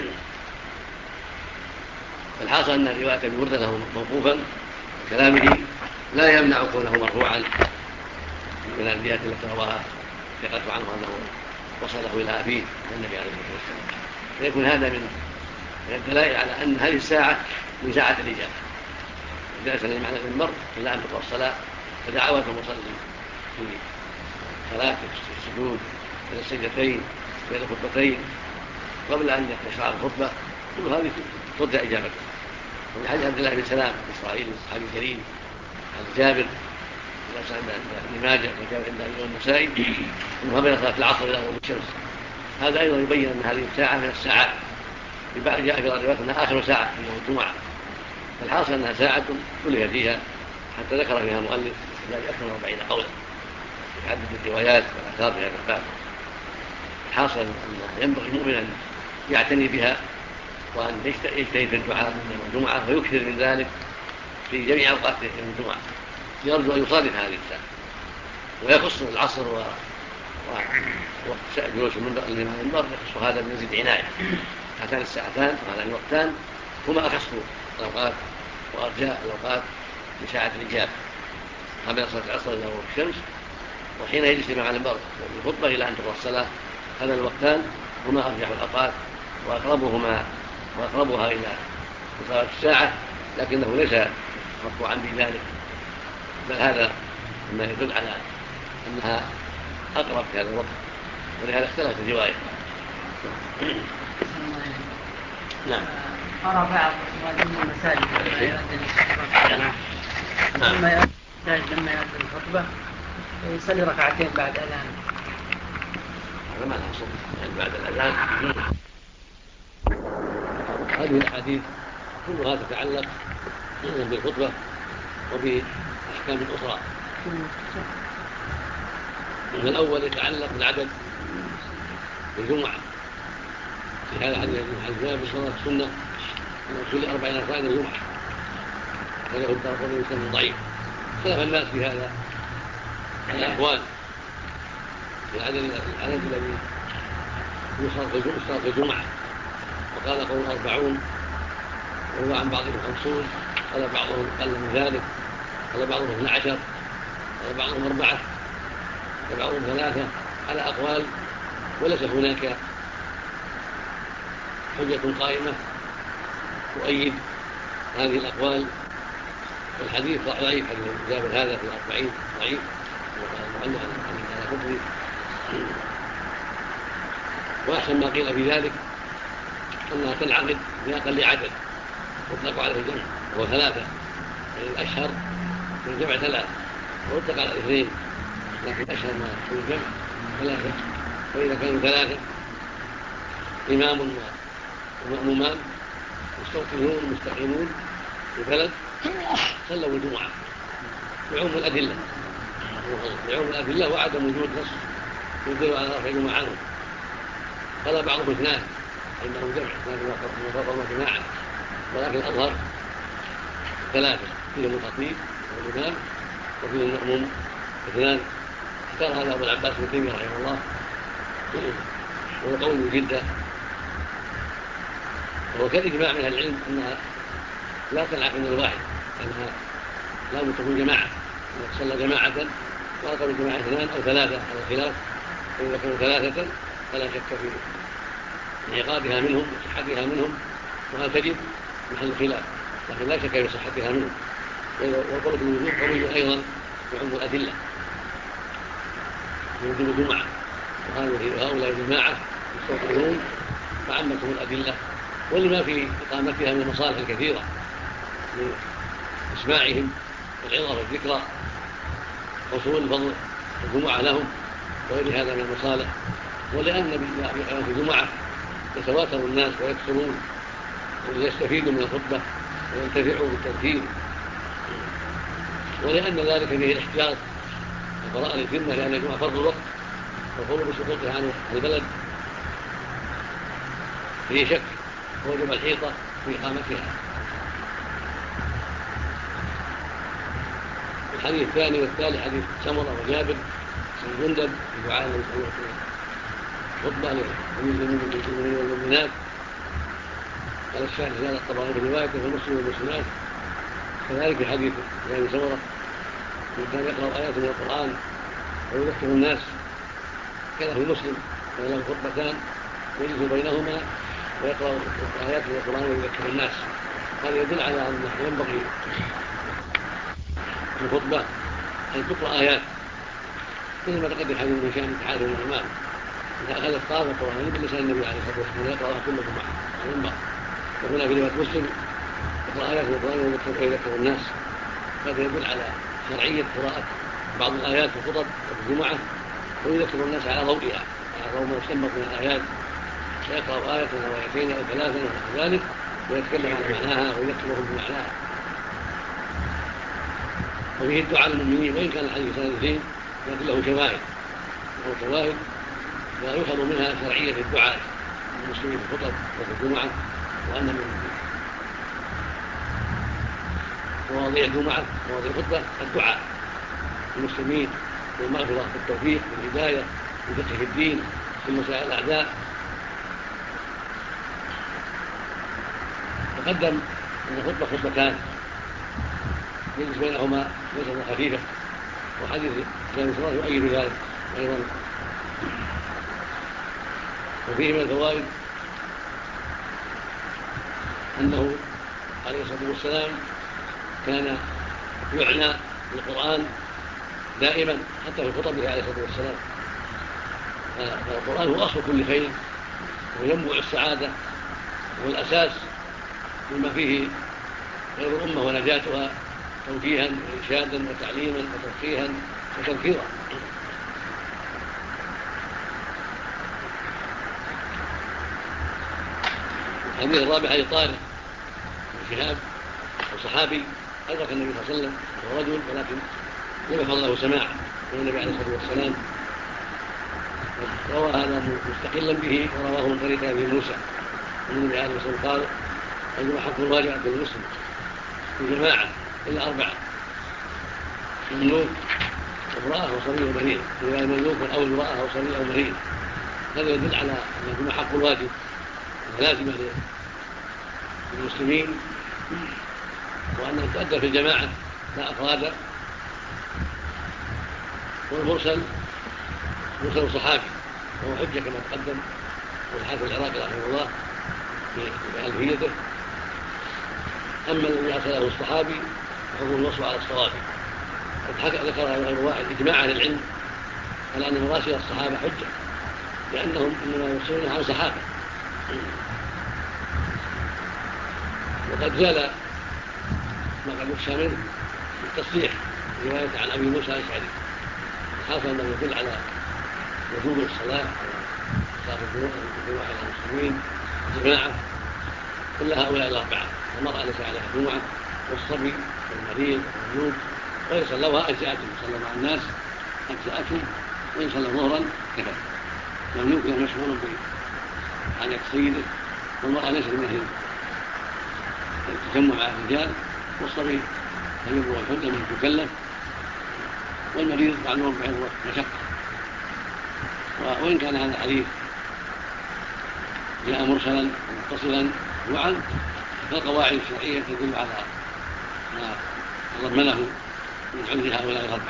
فالحاصل أن رواية ابي برده له موقوفا وكلامه لا يمنع قوله مرفوعا من الجهة التي رواها ثقة عنه أنه وصله إلى أبيه النبي عليه الصلاة والسلام. فيكون هذا من الدلائل على أن هذه الساعة من ساعة الإجابة. جلس الإمام على المنبر إلى أن تقرأ الصلاة فدعوات المصلي في صلاته في السجود بين السجدتين بين الخطبتين قبل أن يشرع الخطبة كل هذه ترجى إجابته. وفي حديث عبد الله بن سلام الإسرائيلي الصحابي الكريم عن جابر عند ابن ماجه وجابر عند الإمام النسائي أنه بين صلاة العصر إلى غروب الشمس. هذا أيضا يبين أن هذه الساعة من الساعات، جاء في الروايات أنها آخر ساعة في يوم الجمعة. فالحاصل أنها ساعة كلها فيها، حتى ذكر فيها المؤلف ذلك أكثر من 40 قولا في عدد الروايات والآثار في هذا الباب. الحاصل أن ينبغي المؤمن أن يعتني بها وأن يجتهد في الدعاء من الجمعة ويكثر من ذلك في جميع أوقات يوم الجمعة، يرجو أن يصادف هذه الساعة ويخص العصر ووقت جلوس المنبر يخص هذا بمزيد عناية. هاتان الساعتان وهذان الوقتان هما أخص الأوقات وأرجاء الأوقات لساعة الإجابة، ما بين صلاة العصر إلى غروب الشمس وحين يجلس الإمام على المنبر والخطبة إلى أن تقرأ الصلاة. هذا الوقتان هما أرجح الأوقات وأقربها إلى صلاة الساعة، لكنه ليس مرفوعا بذلك، بل هذا مما يدل على أنها أقرب في هذا الوقت، ولهذا اختلفت الرواية. نعم. أرى بعض مؤذنين المساجد لما يؤذن الخطبة لما يؤذن الخطبة يصلي ركعتين بعد أذان. هذا ما الأصل يعني بعد الأذان. هذه الأحاديث كلها تتعلق بالخطبة وبأحكام أخرى. الأول يتعلق بالعدد الجمعة، في هذا الحديث الحجاج بصلاة السنة من كل 40 ركعة الجمعة، وله الدارقطني بسند ضعيف. اختلف الناس في هذا الأقوال في العدد الذي يشترط في الجمعة، وقال قول 40 وهو عن بعضهم 50، قال بعضهم أقل من ذلك، قال بعضهم 12، قال بعضهم 4، قال بعضهم 3، على أقوال، وليس هناك حجة قائمة تؤيد هذه الأقوال. الحديث ضعيف، حديث جابر هذا في 40 ضعيف، وقال على كفر. وأحسن ما قيل في ذلك أنها تنعقد بأقل عدد يطلق عليه الجمع وهو 3، يعني الأشهر في الجمع 3، ويطلق على 2، لكن أشهر ما في الجمع 3. فإذا كانوا 3 إمام ومأمومان مستوطنون مستقيمون في بلد صلوا الجمعة بعموم الأدلة وعدم وجود نص يدل على رفع الجمعة عنهم. قال بعضهم 2 عندهم جمع، لكن وفقهم جماعة، ولكن الأظهر 3 فيهم الخطيب والإمام وفيهم المأموم 2. اختار هذا أبو العباس بن تيمية رحمه الله، وهو قول جدا، وهو كالإجماع من أهل العلم أنها لا تنعقد من الواحد، أنها لا بد تكون جماعة، إذا صلى جماعة وأقل الجماعة 2 أو 3 على الخلاف، فإذا كانوا 3 فلا شك في عقابها منهم وصحتها منهم، وهل تجب محل الخلاف، لكن لا شك في صحتها منهم. وقول بالوجوب قوي أيضا بعموم الأدلة وجوب الجمعة، وهؤلاء الجماعة يستوطنون فعمتهم الأدلة، ولما في إقامتها من المصالح الكثيرة من إسماعهم والعظة والذكرى، حصول فضل الجمعة لهم وغير هذا من المصالح، ولأن بإقامة الجمعة يتواتر الناس ويكثرون ويستفيدوا من الخطبة وينتفعوا بالتذكير، ولأن ذلك فيه الاحتياط وبراءة الذمة، لأن الجمعة فرض الوقت وخروج بسقوطها عن البلد فيه شك، ووجب الحيطة في إقامتها. الحديث الثاني والثالث حديث سمرة وجابر بن جندب بدعاء خطبة للمسلمين والمؤمنات. قال الشاهد زاد الطبراني في روايته في مسلم والمسلمات، كذلك في حديث جابر سمرة كان يقرأ آيات من القرآن ويذكر الناس، كان في مسلم كان له خطبتان يجلس بينهما ويقرأ آيات من القرآن ويذكر الناس. هذا يدل على أن ينبغي في الخطبة أن تقرأ آيات، مثل ما تقدم حديث من شأن تعالى الإمام إذا أخذ الطاقة القرآن بلسان النبي عليه الصلاة والسلام يقرأها كل جمعة على المنبر. وهنا في رواية مسلم يقرأ آيات من القرآن ويذكر الناس. هذا يدل على شرعية قراءة بعض الآيات في الخطب وفي الجمعة ويذكر الناس على ضوئها، على ضوء ما يستنبط من الآيات، فيقرأ آية أو آيتين أو 3 ونحو ذلك ويتكلم على معناها ويذكرهم بمعناها. وفيه الدعاء للمؤمنين، وإن كان الحديث سنتين لكن له شواهد لا يؤخذ منها شرعية الدعاء للمسلمين في الخطب وفي الجمعة، وأن من مواضيع الجمعة مواضيع الخطبة الدعاء للمسلمين بالمغفرة بالتوفيق بالهداية بالفقه في الدين في مسائل الأعداء. تقدم أن الخطبة خطبتان يجلس بينهما جلسة خفيفة، وحديث جابر سمرة يؤيد ذلك أيضا. وفيه من الفوائد أنه عليه الصلاة والسلام كان يعنى بالقرآن دائما حتى في خطبه عليه الصلاة والسلام. فالقرآن هو أصل كل خير وينبع السعادة والأساس بما فيه خير الأمة ونجاتها توجيها وإرشادا وتعليما وترفيها وتذكيرا. الحديث الرابع حديث طارق بن شهاب وصحابي أدرك النبي صلى الله عليه وسلم وهو رجل ولكن لم يحفظ له سماع من النبي عليه الصلاة والسلام، روى هذا مستقلا به ورواه من طريق أبي موسى أن النبي عليه الصلاة والسلام قال: أيما حق الواجب على المسلم في جماعة إلا 4: مملوك وامرأة وصبي وبنين، إذا مملوك أو امرأة أو صبي أو بنين. هذا يدل على أن يكون حق الواجب لازمة للمسلمين، وأنه تؤدى في الجماعة لا أفرادا. والمرسل مرسل صحابي وهو حجة كما تقدم، والحافظ العراقي رحمه الله في ألفيته. أما الذي أرسله الصحابي فهو الوصف على الصواب. ذكر غير واحد إجماع أهل العلم على أن مراسل الصحابة حجة، لأنهم إنما يرسلون عن صحابة. وقد زال ما قد يخشى منه التصريح رواية عن أبي موسى الأشعري، خاصة أنه يدل على وجوب الصلاة صلاة الجمعة على المسلمين جماعة كل هؤلاء 4: المرأة ليس عليها جمعة، والصبي والمريض والمملوك، وإن صلوها أجزأتهم، صلوا مع الناس أجزأتهم، وإن صلوا ظهرا كفى. المملوك له مشغول بحاجة سيده، والمرأة ليست من أهل التجمع مع الرجال، والصبي يجب والحجة من المكلف، والمريض معلوم بعض مشقة. وإن كان هذا الحديث جاء مرسلا متصلا وعن فالقواعد الشرعية تدل على ما تضمنه من حفظ هؤلاء 4.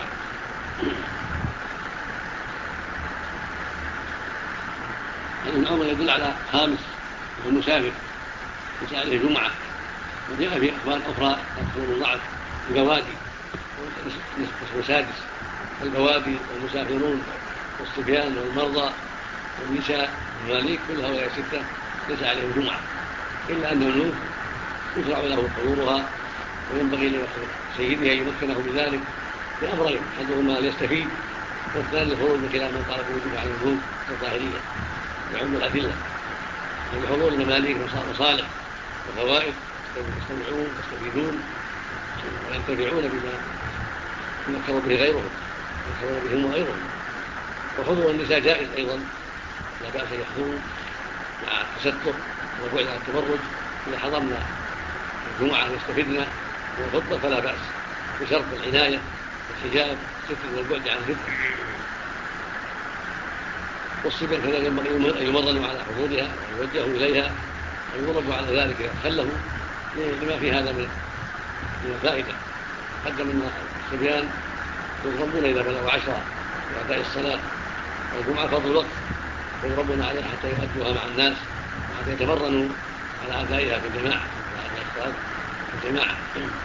الأمر يدل على خامس وهو المسافر ليس عليه جمعة. وجاء في أخبار أخرى تذكر ضعف البوادي نصف سادس: البوادي والمسافرون والصبيان والمرضى والنساء والماليك، كل هؤلاء 6 ليس عليهم جمعة، إلا أن المملوك يشرع له حضورها، وينبغي لسيده أن يمكنه بذلك بأمرين: أحدهما ليستفيد، والثاني الخروج بخلاف من قال بوجوب على المملوك الظاهرية يعم الأدلة. بحضور المماليك مصالح وفوائد يستمعون يستفيدون وينتفعون بما يذكر به غيرهم يذكرون بهم وغيرهم. وحضور النساء جائز أيضا، لا بأس يحضرون مع التستر والبعد عن التبرج. إذا حضرنا الجمعة يستفدنا من الخطبة فلا بأس، بشرط العناية والحجاب الستر والبعد عن الفتنة. والصبيان كذلك ينبغي أن يمرنوا على حضورها ويوجهوا إليها ويضربوا على ذلك إذا تخلفوا، لما في هذا من الفائدة. قدم أن الصبيان يضربون إذا بلغوا 10 وأداء الصلاة، والجمعة فضل الوقت ويضربون عليها حتى يؤدوها مع الناس وحتى يتمرنوا على أدائها في الجماعة على أداء الصلاة في الجماعة.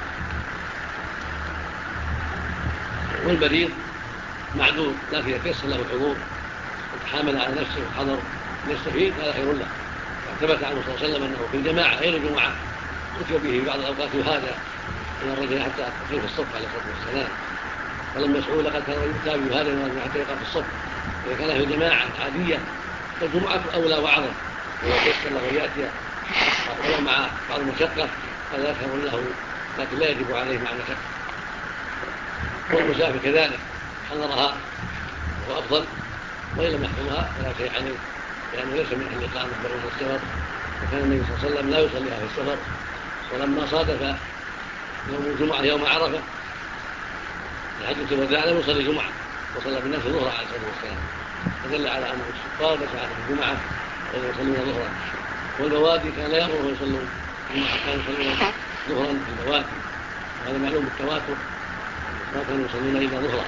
والمريض معذور لكن يتيسر له الحضور وتحامل على نفسه وحضر يستفيد، هذا خير له. ثبت عنه صلى الله عليه وسلم أنه في الجماعة غير الجمعة أتي به في بعض الأوقات وهذا إلى الرجل حتى يقف الصف عليه الصلاة والسلام. فلما يسعوا لقد كان يتابع هذا حتى يقف الصف. إذا كان في الجماعة عادية فالجمعة أولى وأعظم، ويتيسر له يأتي ولو مع بعض المشقة هذا خير له، لكن لا يجب عليه مع المشقة. والمسافر كذلك حضرها وهو أفضل، وإن لم يحضرها فلا شيء عليه، لأنه ليس من أهل الإقامة بل من السفر. وكان النبي صلى الله عليه وسلم لا يصليها في السفر، ولما صادف يوم الجمعة يوم عرفة في حجة الوداع لم يصلي جمعة وصلى بالناس ظهرا عليه الصلاة والسلام، فدل على أن الكفار ليس عليهم الجمعة ولا يصلون ظهرا. والبوادي كان لا يأمرهم يصلون جمعة، كانوا يصلون ظهرا في البوادي، وهذا معلوم بالتواتر، ما كانوا يصلون إلا ظهرا.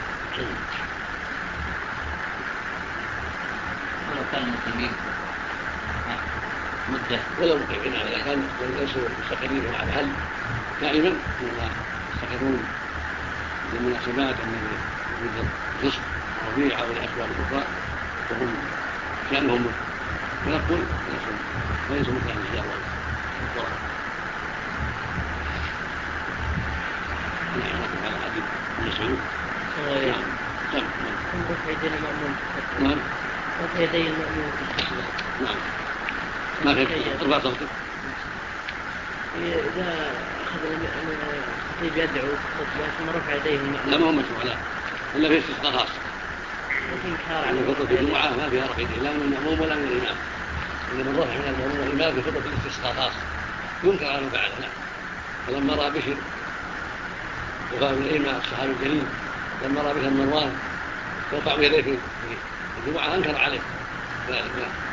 ولو كان المسلمين مدة ولو مقيمين على كان ليسوا مستقرين على الحل دائما، إنما يستقرون للمناسبات التي مثل النصف الربيع أو الأسباب الأخرى، وهم شأنهم تنقل وليسوا مثل أهل الجار والقرى. نعم على حديث مسعود. نعم رفع يدي المأموم. نعم رفع يدي المأموم. نعم ما في اربع صوتك. إذا أخذ الخطيب يدعو في الخطبة ثم رفع يديه المأموم. لا ما هو مشروع لا إلا في استسقاء خاص. لكن خطبة الجمعة ما فيها رفع يديه لا من المأموم ولا من الإمام. إنما الرفع من المأموم والإمام في خطبة الاستسقاء خاص ينكر على فعله. نعم فلما رأى بشر وقال من الإمام الصحابي الجليل لما رأى بشر مروان يرفع يديه في الجمعة أنكر عليه ذلك.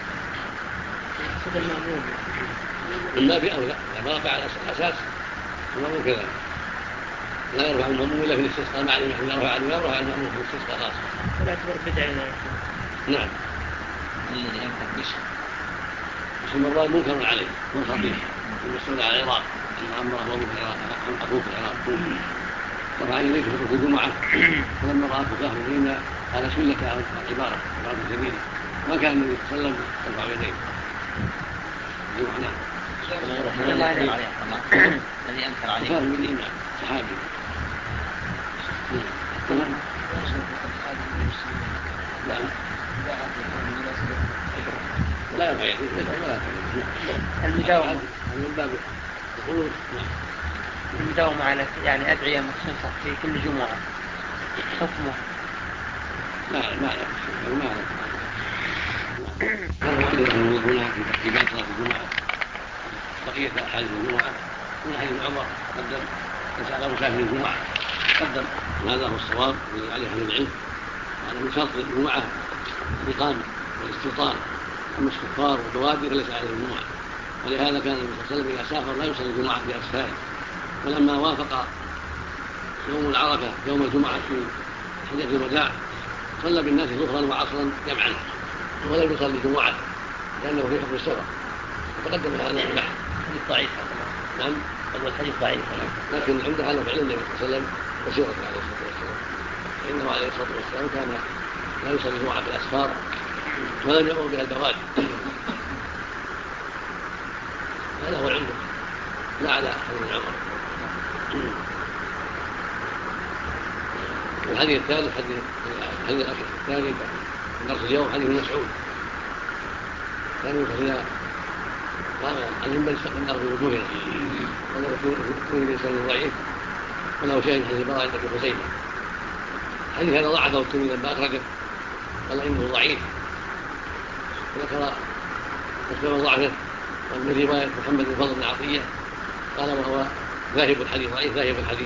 خذ المأموم إلا بأولى لما رفع على الأساس المأموم كذلك لا يرفع المأموم إلا في الاستسقاء مع الإمام إذا رفع الإمام رفع المأموم في الاستسقاء خاص. ولا أكبر بدعة. نعم الذي ينكر بشر مروان منكر عليه من خطيب المسؤول على العراق أن أمره أبوه في العراق عن أخوه في العراق رفع يديه في خطبة الجمعة فلما رأى فقهه الذين قال سلة عبارة جميلة ما كان النبي صلى الله عليه وسلم يرفع يديه الجمعة. نعم الذي أنكر عليه فهم من الإمام صحابي. لا يرفع يديه ولا المداومة من باب الخروج. المداومة على يعني أدعية مخصوصة في كل جمعة حكمه ما المؤلف رحمه الله هنا في ترتيبات صلاة الجمعة بقية أحاديث الجمعة من حديث عمر قدم يسأل مسافر الجمعة قدم هذا هو الصواب الذي عليه أهل العلم على من شرط الجمعة الإقامة والاستيطان أما السفار والبوادر فليس عليه الجمعة ولهذا كان النبي صلى الله عليه وسلم إذا سافر لا يصلي الجمعة في أسفاره فلما وافق يوم العرفة يوم الجمعة في حجة الوداع صلى بالناس ظهرا وعصرا جمعا ولم يصلي جمعة لأنه في حكم السفر وتقدم هذا البحث. حديث ضعيف. نعم الحديث ضعيف لكن عند على فعل النبي صلى الله عليه وسلم بصيرة عليه الصلاة والسلام فإنه عليه الصلاة والسلام كان لا يصلي جمعة في الأسفار ولم يأمر بها البوادر هذا هو عنده لا على حديث عمر. الحديث الثالث حديث الثاني في درس اليوم حديث مسعود كان إذا قام عن المنبر استقبل النار بوجوهنا ولا يكون الإنسان ضعيف وله شاهد حديث براء عند ابن خزيمة. الحديث هذا ضعفه الترمذي لما أخرجه قال إنه ضعيف وذكر أسباب ضعفه ومن رواية محمد بن فضل بن عطية قال وهو ذاهب الحديث ضعيف ذاهب الحديث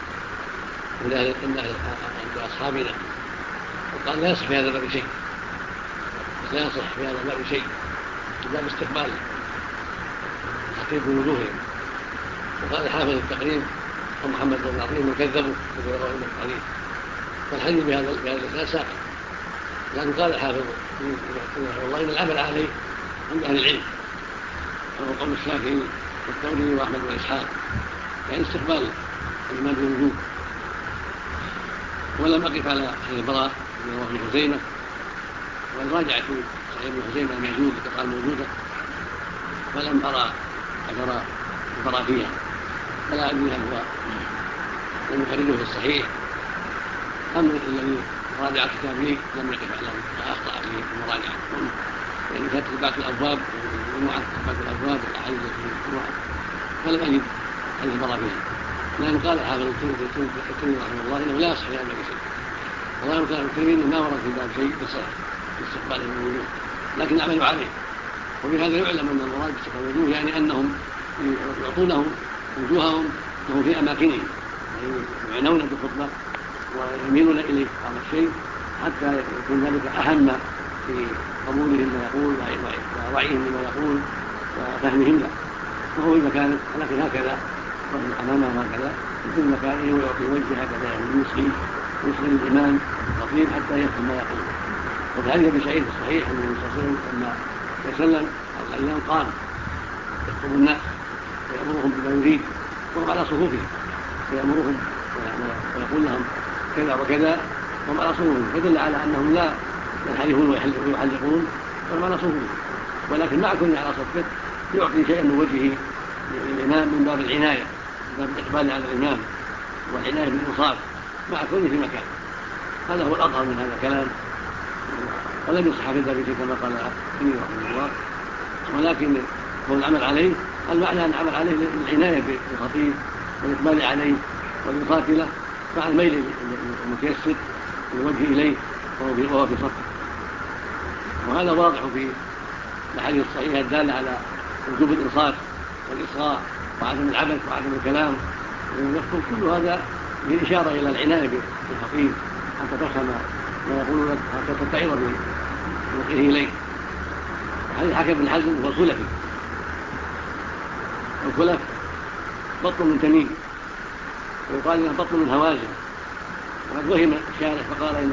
عند أصحابنا وقال لا يصح في هذا الباب شيء لا يصح في هذا الباب شيء إلا باستقبال التخطيب بوجوههم. وقال الحافظ التقريب ومحمد بن عطية من كذبوا في رواية الحديث فالحديث بهذا الإسناد ساقط لأن قال الحافظ رحمه الله إن العمل عليه عند أهل العلم وهو قول الشافعي والثوري وأحمد وإسحاق يعني استقبال الإمام بالوجوه. ولم أقف على حديث براء من ابن خزيمة والراجع في صحيح ابن خزيمة أن يجوز قال موجودة فلم أرى أثر البراء فيها فلا أدري هل هو لم يخرجه في الصحيح أم الذي راجع الكتاب لي لم يقف على أخطأ في المراجعة يعني كتب بعض الأبواب والجمعة بعض الأبواب والأحاديث في الجمعة فلم أجد حديث البراء فيها لأن قال حافظ الترمذي رحمه الله إنه لا يصح في هذا شيء والله كان الترمذي إنه ما ورد في باب شيء بالصلاة باستقبال الوجوه لكن نعمل عليه. وبهذا يعلم أن المراد باستقبال الوجوه يعني أنهم يعطونهم وجوههم وهم في أماكنهم يعني يعنون بالخطبة ويميلون إليه بعض الشيء حتى يكون ذلك أهم في قبولهم ما يقول ووعيهم لما يقول وفهمهم له وهو المكان لكن هكذا أمامه هكذا في كل مكان ويعطي وجه هكذا يعني المسلم الإمام الخطيب حتى يفهم ما يقول. وفي حديث أبي سعيد الصحيح أن النبي صلى الله عليه وسلم لما تسلم على الأيام قام يخطب الناس ويأمرهم بما يريد وهم على صفوفهم ويأمرهم ويقول لهم كذا وكذا وهم على صفوفهم فدل على أنهم لا ينحرفون ويحلقون وهم على صفوفهم ولكن مع كل على صفه يعطي شيئا من وجهه للإمام من باب العناية من باب الإقبال على الإمام والعناية بالإنصاف مع كونه في مكان. هذا هو الأظهر من هذا الكلام، ولم يصح في ذلك كما قال ابن رحمه الله، ولكن هو العمل عليه المعنى أن العمل عليه للعناية بالخطيب والإقبال عليه والإنصات له مع الميل المتيسر والوجه إليه وهو في صفه. وهذا واضح في الأحاديث الصحيحة الدالة على وجوب الإنصات والإصغاء وعدم العبث وعدم الكلام، يذكر كل هذا بالإشارة إلى العناية بالخطيب حتى تفهم ما يقول لك، حتى تتعظ بوجهه إليه. وحديث حكم بن حزم هو خلفي، والخلف بطن من تميم، ويقال انه بطن من هوازن. وقد وهم الشارح فقال ان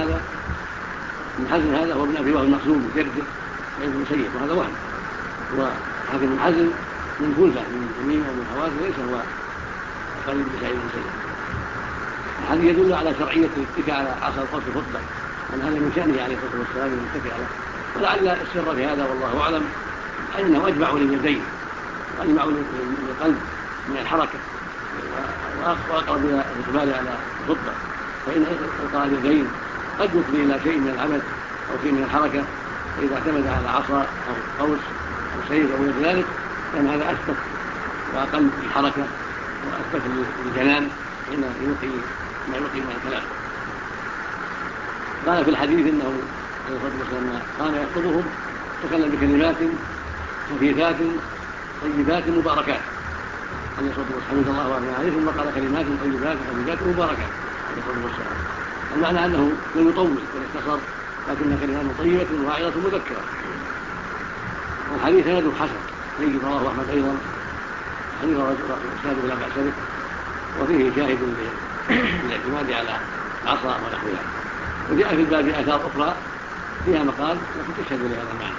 الحزم هذا هو ابن ابي وهب المخزومي جده سعيد بن المسيب، وهذا وهم. وحاكم بن حزم من كلفه من تميم ومن هوازن، ليس هو قريب بن سعيد بن المسيب. هذا يدل على شرعيه الاتكاء على عصا القوس في الخطبه، ان هذا من شانه عليه الصلاه والسلام ان يتكئ عليه. ولعل السر في هذا والله اعلم انه اجمع لليدين واجمع للقلب من الحركه، واقرب الى الاقبال على الخطبه. فان القاء اليدين قد يفضي الى شيء من العمل او شيء من الحركه، فاذا اعتمد على عصا او قوس او سيف او غير ذلك كان هذا اثبت واقل الحركه واثبت للجنان حين يلقي ما يلقي من الكلام. قال في الحديث انه عليه الصلاه والسلام كان يخطبهم تكلم بكلمات خفيفات طيبات مباركات عليه الصلاه والسلام، حمد الله واثنى عليه، ثم قال كلمات طيبات خفيفات مباركات عليه الصلاه والسلام. المعنى انه لم يطول ويختصر، لكن كلمات طيبه وواعظه مذكره. والحديث سند حسن سيد رواه احمد ايضا، حديث اسناده لا باس به، وفيه شاهد للاعتماد على العصا ونحوها. وجاء في الباب اثار اخرى فيها مقال لكن تشهد لهذا المعنى.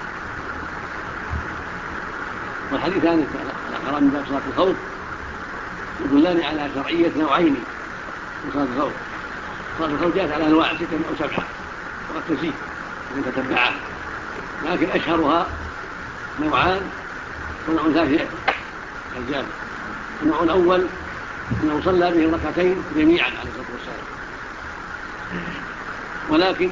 والحديثان الاخران من باب صلاه الخوف يدلان على شرعيه نوعين من صلاه الخوف. صلاه الخوف جاءت على انواع 6 أو 7 وقد تزيد من تتبعها، لكن اشهرها نوعان ونوع ثالث ياتي الجامع. النوع الاول انه صلى بهم ركعتين جميعا عليه الصلاه والسلام، ولكن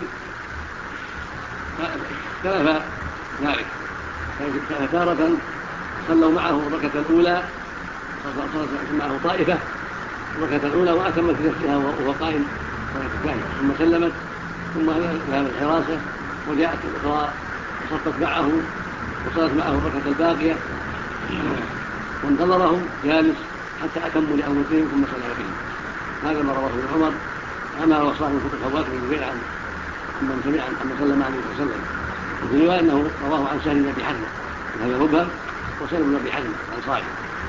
اختلف ذلك، فتارة صلوا معه الركعة الأولى، صلى معه طائفة الركعة الأولى وأتمت نفسها وهو قائم الركعة الثانية، ثم سلمت، ثم ذهب الحراسة وجاءت الأخرى وصفت معه وصلت معه الركعة الباقية وانتظرهم جالس حتى أتموا لأمتهم ثم سلم بهم. هذا ما رواه ابن عمر، أما وصاه من كتب الخوات من رواية عن من سمع عن صلى الله عليه وسلم. وفي رواية أنه رواه عن سهل بن أبي حزم، هذا مبهم، وسهل بن أبي حزم الأنصاري.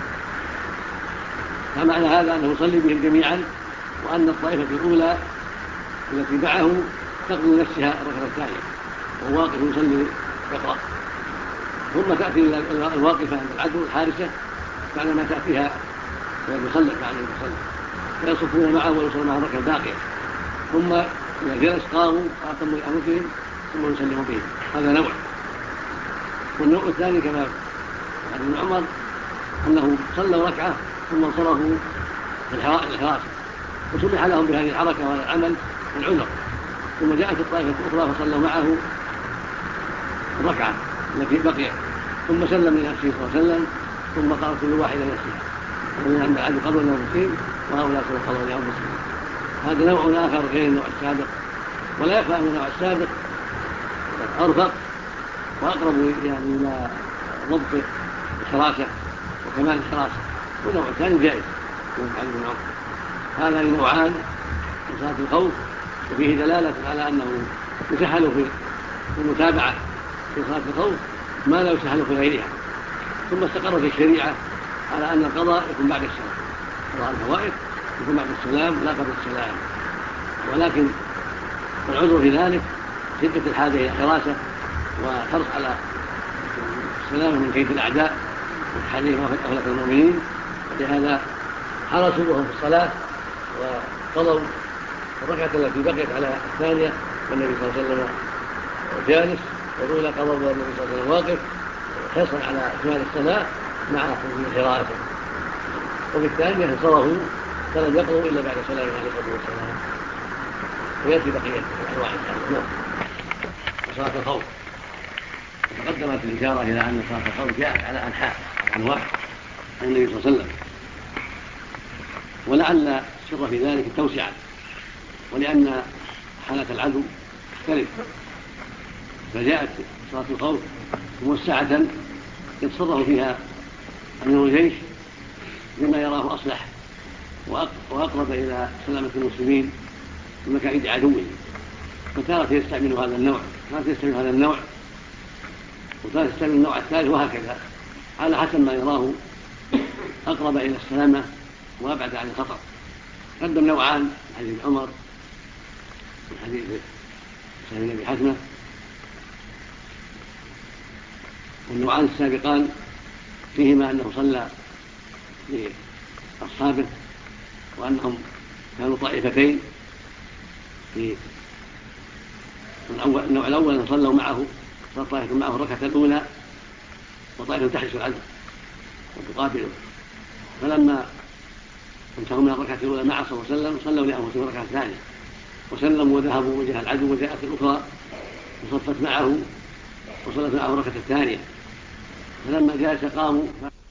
فمعنى هذا أنه يصلي بهم جميعا، وأن الطائفة الأولى التي معه تقضي نفسها الركعة الثانية وهو واقف يصلي يقرأ، ثم تأتي الواقفة عند العدو الحارسة بعدما تأتيها يصلي بعد أن يصلي، فيصفون معه ويصلون معه الركعة الباقية، ثم إذا جلس قاموا وأتموا لأنفسهم ثم يسلموا بهم. هذا نوع. والنوع الثاني كما عن ابن عمر أنه صلوا ركعة ثم انصرفوا في الحراسة، وسمح لهم بهذه الحركة وهذا العمل العذر، ثم جاءت الطائفة الأخرى فصلوا معه الركعة التي بقيت، ثم سلم لنفسه صلى الله عليه وسلم، ثم قال كل واحد نفسها، الذين عند العدو قضوا لأنفسهم وهؤلاء قضوا لأنفسهم. هذا نوع آخر غير النوع السابق، ولا يخفى أن النوع السابق أرفق وأقرب يعني إلى ضبط الحراسة وكمال الحراسة، والنوع الثاني جائز من حديث ابن عمر. هذان نوعان من صلاة الخوف، وفيه دلالة على أنه يسهل في المتابعة في صلاة الخوف ما لا يسهل في غيرها. ثم استقر في الشريعة على أن القضاء يكون بعد السلام، قضاء الفوائد يكون بعد السلام لا قبل السلام، ولكن العذر في ذلك شدة الحاجة إلى حراسة وحرص على السلام من كيد الأعداء والحديث أهلك المؤمنين، ولهذا حرصوا وهم في الصلاة وقضوا الركعة التي بقيت على الثانية والنبي صلى الله عليه وسلم جالس، والأولى قضوا والنبي صلى الله عليه وسلم واقف، حرصا على إكمال الصلاة مع الحراسة. وفي الثانية انصرفوا فلم يقضوا إلا بعد سلام عليه الصلاة والسلام. ويأتي بقية أنواع الصلاة. وصلاة الخوف تقدمت الإشارة إلى أن صلاة الخوف جاءت على أنحاء وأنواع عن النبي صلى الله عليه وسلم، ولعل السر في ذلك التوسعة، ولأن حالة العدو تختلف، فجاءت صلاة الخوف موسعة يتصرف فيها أمير الجيش بما يراه أصلح وأقرب إلى سلامة المسلمين من مكائد عدوه، فتارة يستعمل هذا النوع، تارة يستعمل هذا النوع، وتارة يستعمل النوع الثالث، وهكذا على حسب ما يراه أقرب إلى السلامة وأبعد عن الخطر. قدم نوعان: حديث عمر وحديث سهل بن حتمة، والنوعان السابقان فيهما أنه صلى لأصحابه وأنهم كانوا طائفتين. في النوع الأول أن صلوا معه، صلى طائفة معه الركعة الأولى وطائفة تحرس العدو وتقاتله، فلما انتهوا من الركعة الأولى معه صلى الله عليه وسلم صلوا لأنفسهم الركعة الثانية وسلموا وذهبوا وجه العدو، وجاءت الأخرى وصفت معه وصلت معه الركعة الثانية، فلما جلس قاموا